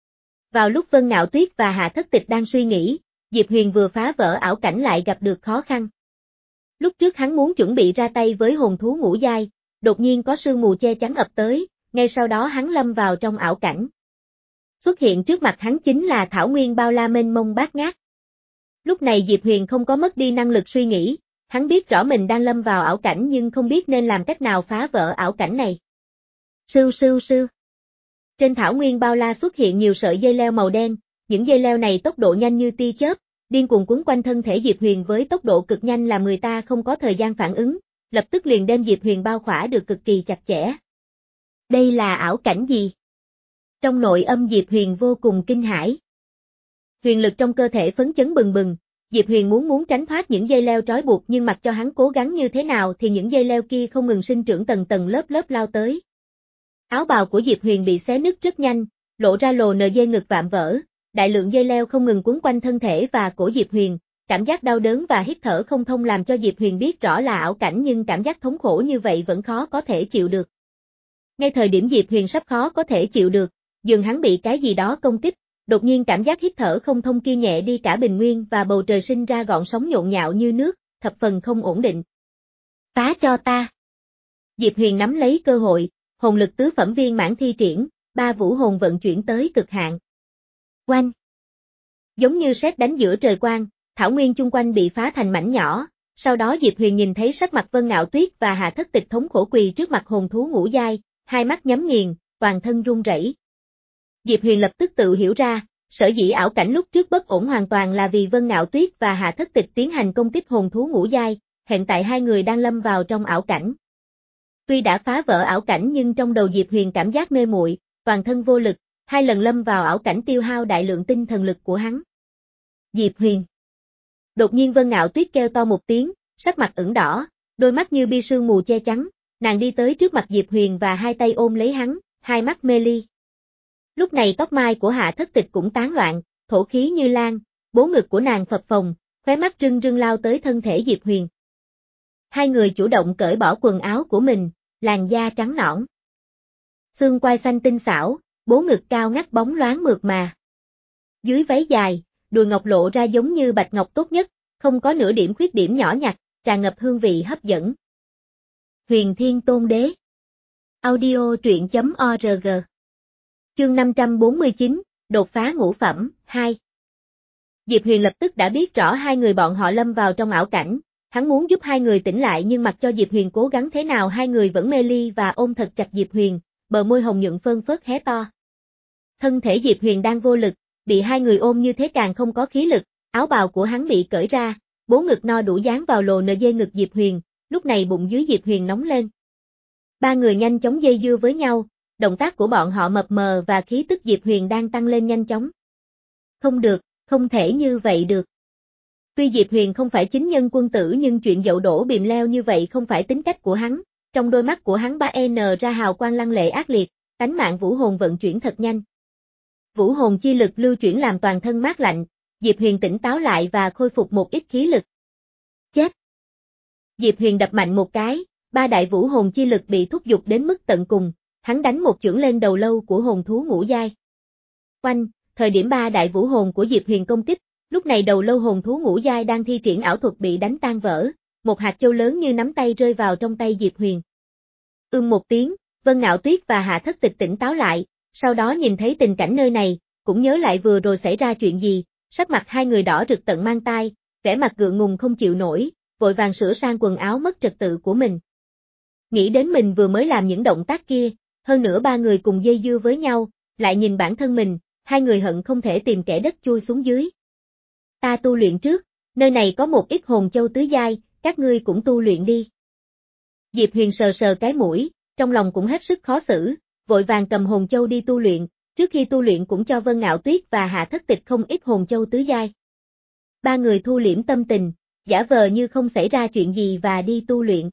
Vào lúc Vân Ngạo Tuyết và Hạ Thất Tịch đang suy nghĩ, Diệp Huyền vừa phá vỡ ảo cảnh lại gặp được khó khăn. Lúc trước hắn muốn chuẩn bị ra tay với hồn thú ngũ giai, đột nhiên có sương mù che chắn ập tới, ngay sau đó hắn lâm vào trong ảo cảnh. Xuất hiện trước mặt hắn chính là thảo nguyên bao la mênh mông bát ngát. Lúc này Diệp Huyền không có mất đi năng lực suy nghĩ, hắn biết rõ mình đang lâm vào ảo cảnh nhưng không biết nên làm cách nào phá vỡ ảo cảnh này. Sưu sưu sưu. Trên thảo nguyên bao la xuất hiện nhiều sợi dây leo màu đen, những dây leo này tốc độ nhanh như tia chớp, điên cuồng quấn quanh thân thể Diệp Huyền với tốc độ cực nhanh làm người ta không có thời gian phản ứng, lập tức liền đem Diệp Huyền bao khỏa được cực kỳ chặt chẽ. Đây là ảo cảnh gì? Trong nội âm Diệp Huyền vô cùng kinh hãi. Huyền lực trong cơ thể phấn chấn bừng bừng, Diệp Huyền muốn muốn tránh thoát những dây leo trói buộc nhưng mặc cho hắn cố gắng như thế nào thì những dây leo kia không ngừng sinh trưởng tầng tầng lớp lớp lao tới. Áo bào của Diệp Huyền bị xé nứt rất nhanh, lộ ra lồ nờ dây ngực vạm vỡ, đại lượng dây leo không ngừng quấn quanh thân thể và cổ Diệp Huyền, cảm giác đau đớn và hít thở không thông làm cho Diệp Huyền biết rõ là ảo cảnh nhưng cảm giác thống khổ như vậy vẫn khó có thể chịu được. Ngay thời điểm Diệp Huyền sắp khó có thể chịu được, dường hắn bị cái gì đó công kích, đột nhiên cảm giác hít thở không thông kia nhẹ đi cả bình nguyên và bầu trời sinh ra gợn sóng nhộn nhạo như nước, thập phần không ổn định. Phá cho ta! Diệp Huyền nắm lấy cơ hội, hồn lực tứ phẩm viên mãn thi triển, ba vũ hồn vận chuyển tới cực hạn. Oanh! Giống như sét đánh giữa trời quang, thảo nguyên chung quanh bị phá thành mảnh nhỏ, sau đó Diệp Huyền nhìn thấy sắc mặt Vân Ngạo Tuyết và Hạ Thất Tịch thống khổ quỳ trước mặt hồn thú ngũ giai, hai mắt nhắm nghiền, toàn thân run rẩy. Diệp Huyền lập tức tự hiểu ra, sở dĩ ảo cảnh lúc trước bất ổn hoàn toàn là vì Vân Ngạo Tuyết và Hạ Thất Tịch tiến hành công kích hồn thú ngũ giai, hiện tại hai người đang lâm vào trong ảo cảnh. Tuy đã phá vỡ ảo cảnh nhưng trong đầu Diệp Huyền cảm giác mê muội, toàn thân vô lực, hai lần lâm vào ảo cảnh tiêu hao đại lượng tinh thần lực của hắn. Diệp Huyền. Đột nhiên Vân Ngạo Tuyết kêu to một tiếng, sắc mặt ửng đỏ, đôi mắt như bi sương mù che chắn, nàng đi tới trước mặt Diệp Huyền và hai tay ôm lấy hắn, hai mắt mê ly. Lúc này tóc mai của Hạ Thất Tịch cũng tán loạn, thổ khí như lan, bố ngực của nàng phập phồng, khóe mắt rưng rưng lao tới thân thể Diệp Huyền. Hai người chủ động cởi bỏ quần áo của mình, làn da trắng nõn. Xương quai xanh tinh xảo, bố ngực cao ngắt bóng loáng mượt mà. Dưới váy dài, đùi ngọc lộ ra giống như bạch ngọc tốt nhất, không có nửa điểm khuyết điểm nhỏ nhặt, tràn ngập hương vị hấp dẫn. Huyền Thiên Tôn Đế. Audio truyện chấm org. Chương năm trăm bốn mươi chín, đột phá ngũ phẩm, hai. Diệp Huyền lập tức đã biết rõ hai người bọn họ lâm vào trong ảo cảnh, hắn muốn giúp hai người tỉnh lại nhưng mặc cho Diệp Huyền cố gắng thế nào hai người vẫn mê ly và ôm thật chặt Diệp Huyền, bờ môi hồng nhuận phơn phớt hé to. Thân thể Diệp Huyền đang vô lực, bị hai người ôm như thế càng không có khí lực, áo bào của hắn bị cởi ra, bố ngực no đủ dán vào lồ nờ dê ngực Diệp Huyền, lúc này bụng dưới Diệp Huyền nóng lên. Ba người nhanh chóng dây dưa với nhau, động tác của bọn họ mập mờ và khí tức Diệp Huyền đang tăng lên nhanh chóng. Không được, không thể như vậy được. Tuy Diệp Huyền không phải chính nhân quân tử nhưng chuyện dậu đổ bìm leo như vậy không phải tính cách của hắn, trong đôi mắt của hắn ba n ra hào quang lăng lệ ác liệt, tánh mạng vũ hồn vận chuyển thật nhanh. Vũ hồn chi lực lưu chuyển làm toàn thân mát lạnh, Diệp Huyền tỉnh táo lại và khôi phục một ít khí lực. Chết! Diệp Huyền đập mạnh một cái, ba đại vũ hồn chi lực bị thúc giục đến mức tận cùng, hắn đánh một chưởng lên đầu lâu của hồn thú ngũ giai. Oanh, thời điểm ba đại vũ hồn của Diệp Huyền công kích, lúc này đầu lâu hồn thú ngũ giai đang thi triển ảo thuật bị đánh tan vỡ, một hạt châu lớn như nắm tay rơi vào trong tay Diệp Huyền. Ưm một tiếng, Vân Ngạo Tuyết và Hạ Thất Tịch tỉnh táo lại, sau đó nhìn thấy tình cảnh nơi này, cũng nhớ lại vừa rồi xảy ra chuyện gì, sắc mặt hai người đỏ rực tận mang tai, vẻ mặt gượng ngùng không chịu nổi, vội vàng sửa sang quần áo mất trật tự của mình. Nghĩ đến mình vừa mới làm những động tác kia, hơn nữa ba người cùng dây dưa với nhau, lại nhìn bản thân mình, hai người hận không thể tìm kẻ đất chui xuống dưới. Ta tu luyện trước, nơi này có một ít hồn châu tứ giai, các ngươi cũng tu luyện đi. Diệp Huyền sờ sờ cái mũi, trong lòng cũng hết sức khó xử, vội vàng cầm hồn châu đi tu luyện, trước khi tu luyện cũng cho Vân Ngạo Tuyết và Hạ Thất Tịch không ít hồn châu tứ giai. Ba người thu liễm tâm tình, giả vờ như không xảy ra chuyện gì và đi tu luyện.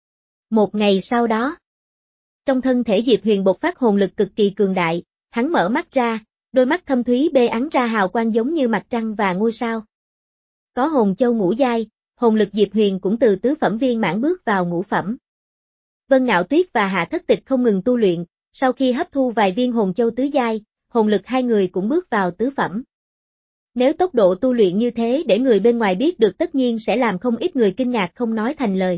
Một ngày sau đó, trong thân thể Diệp Huyền bộc phát hồn lực cực kỳ cường đại, hắn mở mắt ra, đôi mắt thâm thúy bê ắn ra hào quang giống như mặt trăng và ngôi sao. Có hồn châu ngũ giai, hồn lực Diệp Huyền cũng từ tứ phẩm viên mãn bước vào ngũ phẩm. Vân Ngạo Tuyết và Hạ Thất Tịch không ngừng tu luyện, sau khi hấp thu vài viên hồn châu tứ giai, hồn lực hai người cũng bước vào tứ phẩm. Nếu tốc độ tu luyện như thế để người bên ngoài biết được tất nhiên sẽ làm không ít người kinh ngạc không nói thành lời.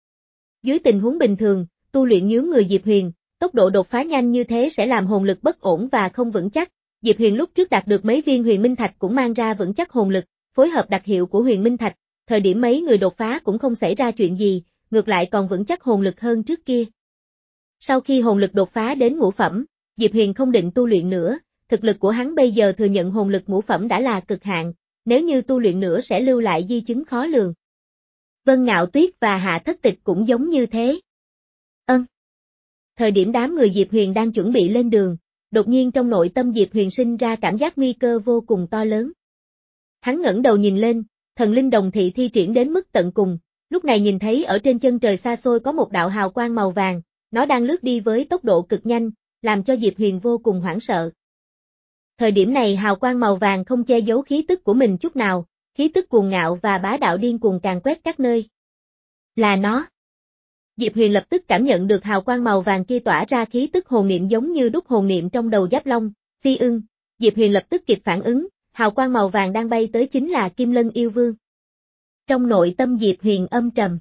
Dưới tình huống bình thường, tu luyện nhướng người Diệp Huyền, tốc độ đột phá nhanh như thế sẽ làm hồn lực bất ổn và không vững chắc. Diệp Huyền lúc trước đạt được mấy viên huyền minh thạch cũng mang ra vững chắc hồn lực, phối hợp đặc hiệu của huyền minh thạch, thời điểm mấy người đột phá cũng không xảy ra chuyện gì, ngược lại còn vững chắc hồn lực hơn trước kia. Sau khi hồn lực đột phá đến ngũ phẩm, Diệp Huyền không định tu luyện nữa, thực lực của hắn bây giờ thừa nhận hồn lực ngũ phẩm đã là cực hạn, nếu như tu luyện nữa sẽ lưu lại di chứng khó lường. Vân Ngạo Tuyết và Hạ Thất Tịch cũng giống như thế. Ân. Thời điểm đám người Diệp Huyền đang chuẩn bị lên đường, đột nhiên trong nội tâm Diệp Huyền sinh ra cảm giác nguy cơ vô cùng to lớn. Hắn ngẩng đầu nhìn lên, thần linh đồng thị thi triển đến mức tận cùng, lúc này nhìn thấy ở trên chân trời xa xôi có một đạo hào quang màu vàng, nó đang lướt đi với tốc độ cực nhanh, làm cho Diệp Huyền vô cùng hoảng sợ. Thời điểm này hào quang màu vàng không che giấu khí tức của mình chút nào, khí tức cuồng ngạo và bá đạo điên cuồng càn quét các nơi. Là nó. Diệp Huyền lập tức cảm nhận được hào quang màu vàng kia tỏa ra khí tức hồn niệm giống như đúc hồn niệm trong đầu Giáp Long, Phi Ưng. Diệp Huyền lập tức kịp phản ứng, hào quang màu vàng đang bay tới chính là Kim Lân Yêu Vương. Trong nội tâm Diệp Huyền âm trầm.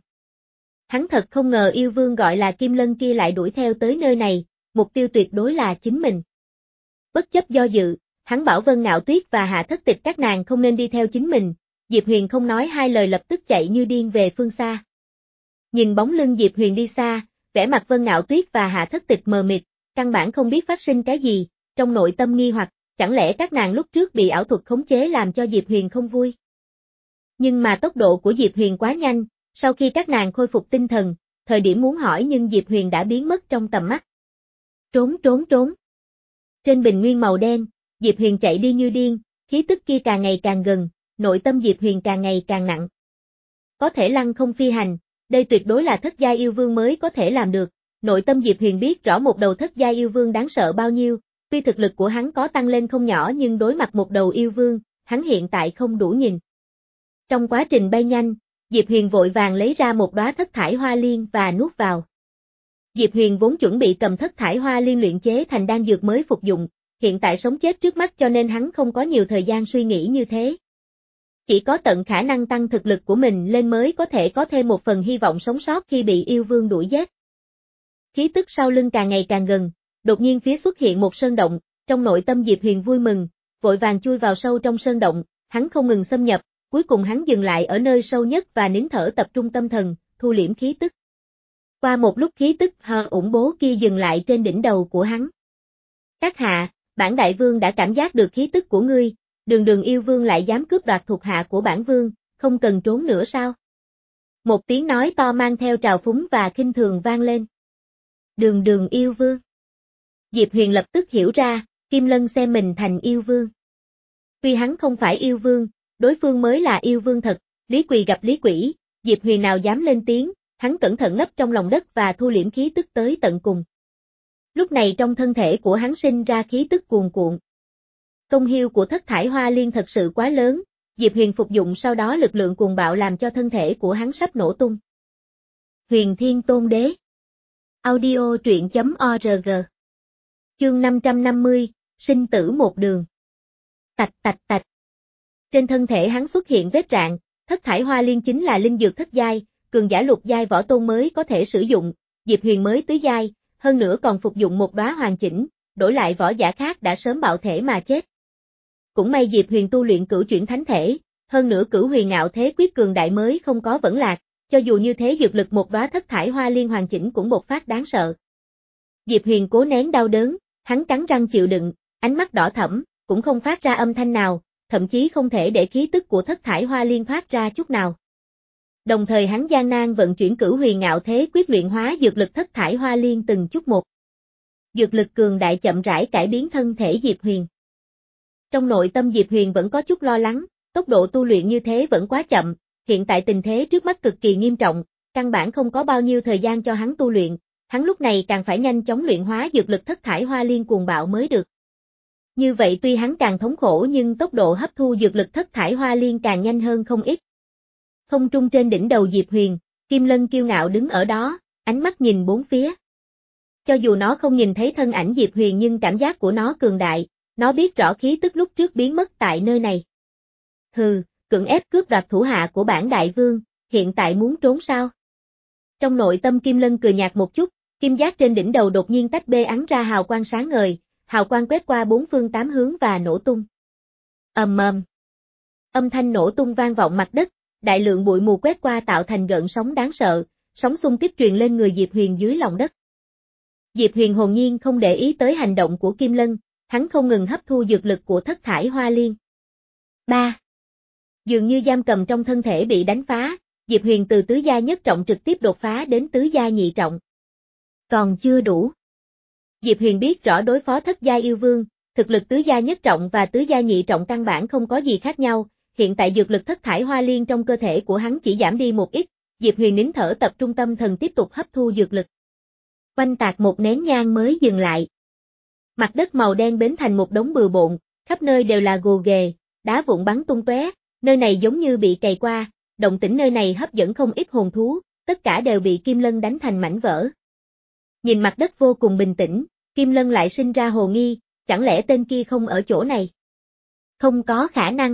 Hắn thật không ngờ Yêu Vương gọi là Kim Lân kia lại đuổi theo tới nơi này, mục tiêu tuyệt đối là chính mình. Bất chấp do dự, hắn bảo Vân Ngạo Tuyết và Hạ Thất Tịch các nàng không nên đi theo chính mình, Diệp Huyền không nói hai lời lập tức chạy như điên về phương xa. Nhìn bóng lưng Diệp Huyền đi xa, vẻ mặt Vân Ngạo Tuyết và Hạ Thất Tịch mờ mịt, căn bản không biết phát sinh cái gì, trong nội tâm nghi hoặc, chẳng lẽ các nàng lúc trước bị ảo thuật khống chế làm cho Diệp Huyền không vui. Nhưng mà tốc độ của Diệp Huyền quá nhanh, sau khi các nàng khôi phục tinh thần, thời điểm muốn hỏi nhưng Diệp Huyền đã biến mất trong tầm mắt. Trốn trốn trốn. Trên bình nguyên màu đen, Diệp Huyền chạy đi như điên, khí tức kia càng ngày càng gần, nội tâm Diệp Huyền càng ngày càng nặng. Có thể lăng không phi hành, đây tuyệt đối là thất giai yêu vương mới có thể làm được, nội tâm Diệp Huyền biết rõ một đầu thất giai yêu vương đáng sợ bao nhiêu, tuy thực lực của hắn có tăng lên không nhỏ nhưng đối mặt một đầu yêu vương, hắn hiện tại không đủ nhìn. Trong quá trình bay nhanh, Diệp Huyền vội vàng lấy ra một đóa thất thải hoa liên và nuốt vào. Diệp Huyền vốn chuẩn bị cầm thất thải hoa liên luyện chế thành đan dược mới phục dụng, hiện tại sống chết trước mắt cho nên hắn không có nhiều thời gian suy nghĩ như thế. Chỉ có tận khả năng tăng thực lực của mình lên mới có thể có thêm một phần hy vọng sống sót khi bị yêu vương đuổi giết. Khí tức sau lưng càng ngày càng gần, đột nhiên phía xuất hiện một sơn động, trong nội tâm Diệp Huyền vui mừng, vội vàng chui vào sâu trong sơn động, hắn không ngừng xâm nhập, cuối cùng hắn dừng lại ở nơi sâu nhất và nín thở tập trung tâm thần, thu liễm khí tức. Qua một lúc khí tức hờ ủng bố kia dừng lại trên đỉnh đầu của hắn. Các hạ, bản đại vương đã cảm giác được khí tức của ngươi, đường đường yêu vương lại dám cướp đoạt thuộc hạ của bản vương, không cần trốn nữa sao? Một tiếng nói to mang theo trào phúng và khinh thường vang lên. Đường đường yêu vương. Diệp Huyền lập tức hiểu ra, Kim Lân xem mình thành yêu vương. Tuy hắn không phải yêu vương, đối phương mới là yêu vương thật, Lý Quỳ gặp Lý Quỷ, Diệp Huyền nào dám lên tiếng, hắn cẩn thận nấp trong lòng đất và thu liễm khí tức tới tận cùng. Lúc này trong thân thể của hắn sinh ra khí tức cuồn cuộn. Công hiệu của thất thải hoa liên thật sự quá lớn, Diệp Huyền phục dụng sau đó lực lượng cuồng bạo làm cho thân thể của hắn sắp nổ tung. Huyền Thiên Tôn Đế. Audio truyện chấm org. Chương năm trăm năm mươi, sinh tử một đường. Tạch tạch tạch. Trên thân thể hắn xuất hiện vết rạn, thất thải hoa liên chính là linh dược thất giai, cường giả lục giai võ tôn mới có thể sử dụng, Diệp Huyền mới tứ giai, hơn nữa còn phục dụng một đóa hoàn chỉnh, đổi lại võ giả khác đã sớm bạo thể mà chết. Cũng may Diệp Huyền tu luyện cửu chuyển thánh thể, hơn nữa cửu huyền ngạo thế quyết cường đại mới không có vẫn lạc, cho dù như thế dược lực một đóa thất thải hoa liên hoàn chỉnh cũng bộc phát đáng sợ. Diệp Huyền cố nén đau đớn, hắn cắn răng chịu đựng, ánh mắt đỏ thẫm, cũng không phát ra âm thanh nào, thậm chí không thể để khí tức của thất thải hoa liên thoát ra chút nào. Đồng thời hắn gian nan vận chuyển cửu huyền ngạo thế quyết luyện hóa dược lực thất thải hoa liên từng chút một. Dược lực cường đại chậm rãi cải biến thân thể Diệp Huyền. Trong nội tâm Diệp Huyền vẫn có chút lo lắng, tốc độ tu luyện như thế vẫn quá chậm, hiện tại tình thế trước mắt cực kỳ nghiêm trọng, căn bản không có bao nhiêu thời gian cho hắn tu luyện, hắn lúc này càng phải nhanh chóng luyện hóa dược lực thất thải hoa liên cuồng bạo mới được. Như vậy tuy hắn càng thống khổ nhưng tốc độ hấp thu dược lực thất thải hoa liên càng nhanh hơn không ít. Không trung trên đỉnh đầu Diệp Huyền, Kim Lân kiêu ngạo đứng ở đó, ánh mắt nhìn bốn phía. Cho dù nó không nhìn thấy thân ảnh Diệp Huyền nhưng cảm giác của nó cường đại, nó biết rõ khí tức lúc trước biến mất tại nơi này. Hừ, cưỡng ép cướp đoạt thủ hạ của bản đại vương, hiện tại muốn trốn sao? Trong nội tâm Kim Lân cười nhạt một chút, kim giác trên đỉnh đầu đột nhiên tách bê ắn ra hào quang sáng ngời, hào quang quét qua bốn phương tám hướng và nổ tung. Ầm ầm. Âm thanh nổ tung vang vọng mặt đất, đại lượng bụi mù quét qua tạo thành gợn sóng đáng sợ, sóng xung kích truyền lên người Diệp Huyền dưới lòng đất. Diệp Huyền hồn nhiên không để ý tới hành động của Kim Lân, hắn không ngừng hấp thu dược lực của thất thải hoa liên. ba. Dường như giam cầm trong thân thể bị đánh phá, Diệp Huyền từ tứ gia nhất trọng trực tiếp đột phá đến tứ gia nhị trọng. Còn chưa đủ. Diệp Huyền biết rõ đối phó thất gia yêu vương, thực lực tứ gia nhất trọng và tứ gia nhị trọng căn bản không có gì khác nhau, hiện tại dược lực thất thải hoa liên trong cơ thể của hắn chỉ giảm đi một ít, Diệp Huyền nín thở tập trung tâm thần tiếp tục hấp thu dược lực. Quanh tạc một nén nhang mới dừng lại. Mặt đất màu đen bến thành một đống bừa bộn, khắp nơi đều là gồ ghề, đá vụn bắn tung tóe, nơi này giống như bị cày qua, động tĩnh nơi này hấp dẫn không ít hồn thú, tất cả đều bị Kim Lân đánh thành mảnh vỡ. Nhìn mặt đất vô cùng bình tĩnh, Kim Lân lại sinh ra hồ nghi, chẳng lẽ tên kia không ở chỗ này? Không có khả năng.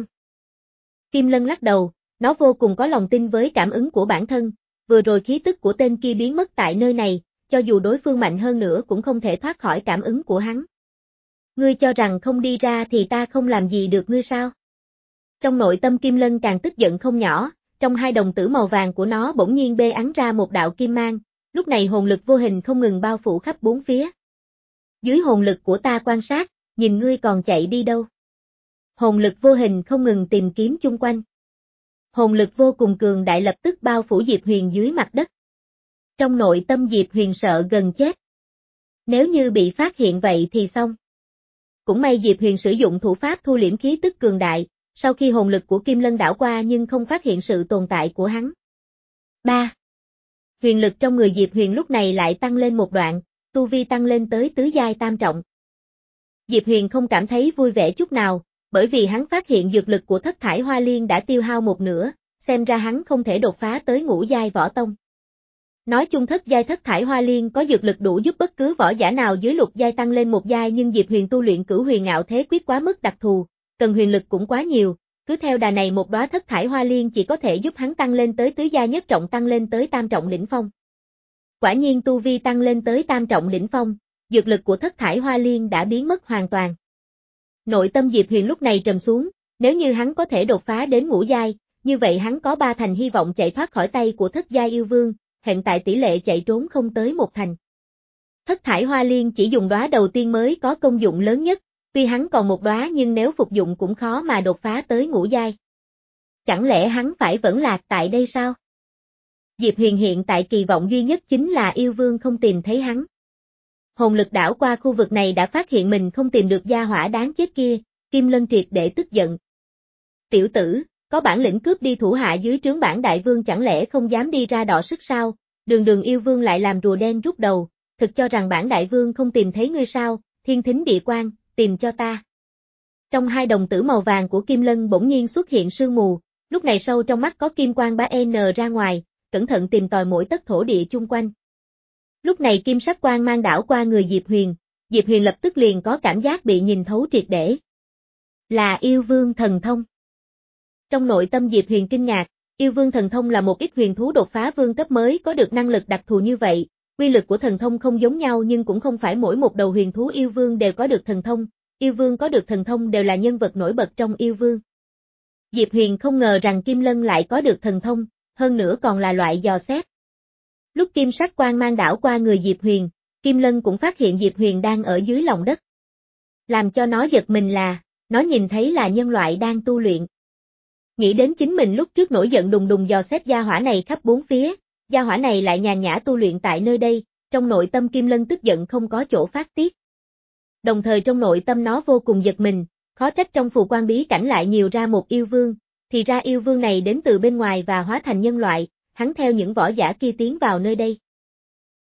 Kim Lân lắc đầu, nó vô cùng có lòng tin với cảm ứng của bản thân, vừa rồi khí tức của tên kia biến mất tại nơi này, cho dù đối phương mạnh hơn nữa cũng không thể thoát khỏi cảm ứng của hắn. Ngươi cho rằng không đi ra thì ta không làm gì được ngươi sao? Trong nội tâm Kim Lân càng tức giận không nhỏ, trong hai đồng tử màu vàng của nó bỗng nhiên bê ắn ra một đạo kim mang, lúc này hồn lực vô hình không ngừng bao phủ khắp bốn phía. Dưới hồn lực của ta quan sát, nhìn ngươi còn chạy đi đâu? Hồn lực vô hình không ngừng tìm kiếm chung quanh. Hồn lực vô cùng cường đại lập tức bao phủ Diệp Huyền dưới mặt đất. Trong nội tâm Diệp Huyền sợ gần chết. Nếu như bị phát hiện vậy thì xong. Cũng may Diệp Huyền sử dụng thủ pháp thu liễm khí tức cường đại, sau khi hồn lực của Kim Lân đảo qua nhưng không phát hiện sự tồn tại của hắn. ba. Huyền lực trong người Diệp Huyền lúc này lại tăng lên một đoạn, tu vi tăng lên tới tứ giai tam trọng. Diệp Huyền không cảm thấy vui vẻ chút nào, bởi vì hắn phát hiện dược lực của thất thải hoa liên đã tiêu hao một nửa, xem ra hắn không thể đột phá tới ngũ giai võ tông. Nói chung thất giai thất thải hoa liên có dược lực đủ giúp bất cứ võ giả nào dưới lục giai tăng lên một giai nhưng Diệp Huyền tu luyện cửu huyền ngạo thế quyết quá mức đặc thù, cần huyền lực cũng quá nhiều, cứ theo đà này một đóa thất thải hoa liên chỉ có thể giúp hắn tăng lên tới tứ giai nhất trọng tăng lên tới tam trọng đỉnh phong. Quả nhiên tu vi tăng lên tới tam trọng đỉnh phong, dược lực của thất thải hoa liên đã biến mất hoàn toàn. Nội tâm Diệp Huyền lúc này trầm xuống, nếu như hắn có thể đột phá đến ngũ giai, như vậy hắn có ba thành hy vọng chạy thoát khỏi tay của thất giai yêu vương, hiện tại tỷ lệ chạy trốn không tới một thành. Thất thải hoa liên chỉ dùng đóa đầu tiên mới có công dụng lớn nhất, tuy hắn còn một đóa nhưng nếu phục dụng cũng khó mà đột phá tới ngũ giai. Chẳng lẽ hắn phải vẫn lạc tại đây sao? Diệp Huyền hiện tại kỳ vọng duy nhất chính là yêu vương không tìm thấy hắn. Hồn lực đảo qua khu vực này đã phát hiện mình không tìm được gia hỏa đáng chết kia, Kim Lân triệt để tức giận. Tiểu tử, có bản lĩnh cướp đi thủ hạ dưới trướng bản đại vương chẳng lẽ không dám đi ra đọ sức sao, đường đường yêu vương lại làm rùa đen rút đầu, thực cho rằng bản đại vương không tìm thấy ngươi sao, thiên thính địa quan, tìm cho ta. Trong hai đồng tử màu vàng của Kim Lân bỗng nhiên xuất hiện sương mù, lúc này sâu trong mắt có kim quang bá N ra ngoài, cẩn thận tìm tòi mỗi tấc thổ địa chung quanh. Lúc này kim sắc quang mang đảo qua người Diệp Huyền, Diệp Huyền lập tức liền có cảm giác bị nhìn thấu triệt để. Là yêu vương thần thông. Trong nội tâm Diệp Huyền kinh ngạc, yêu vương thần thông là một ít huyền thú đột phá vương cấp mới có được năng lực đặc thù như vậy, quy lực của thần thông không giống nhau nhưng cũng không phải mỗi một đầu huyền thú yêu vương đều có được thần thông, yêu vương có được thần thông đều là nhân vật nổi bật trong yêu vương. Diệp Huyền không ngờ rằng Kim Lân lại có được thần thông, hơn nữa còn là loại dò xét. Lúc kim sắc quang mang đảo qua người Diệp Huyền, Kim Lân cũng phát hiện Diệp Huyền đang ở dưới lòng đất. Làm cho nó giật mình là, nó nhìn thấy là nhân loại đang tu luyện. Nghĩ đến chính mình lúc trước nổi giận đùng đùng dò xét gia hỏa này khắp bốn phía, gia hỏa này lại nhàn nhã tu luyện tại nơi đây, trong nội tâm Kim Lân tức giận không có chỗ phát tiết. Đồng thời trong nội tâm nó vô cùng giật mình, khó trách trong phù quan bí cảnh lại nhiều ra một yêu vương, thì ra yêu vương này đến từ bên ngoài và hóa thành nhân loại, hắn theo những võ giả kia tiến vào nơi đây.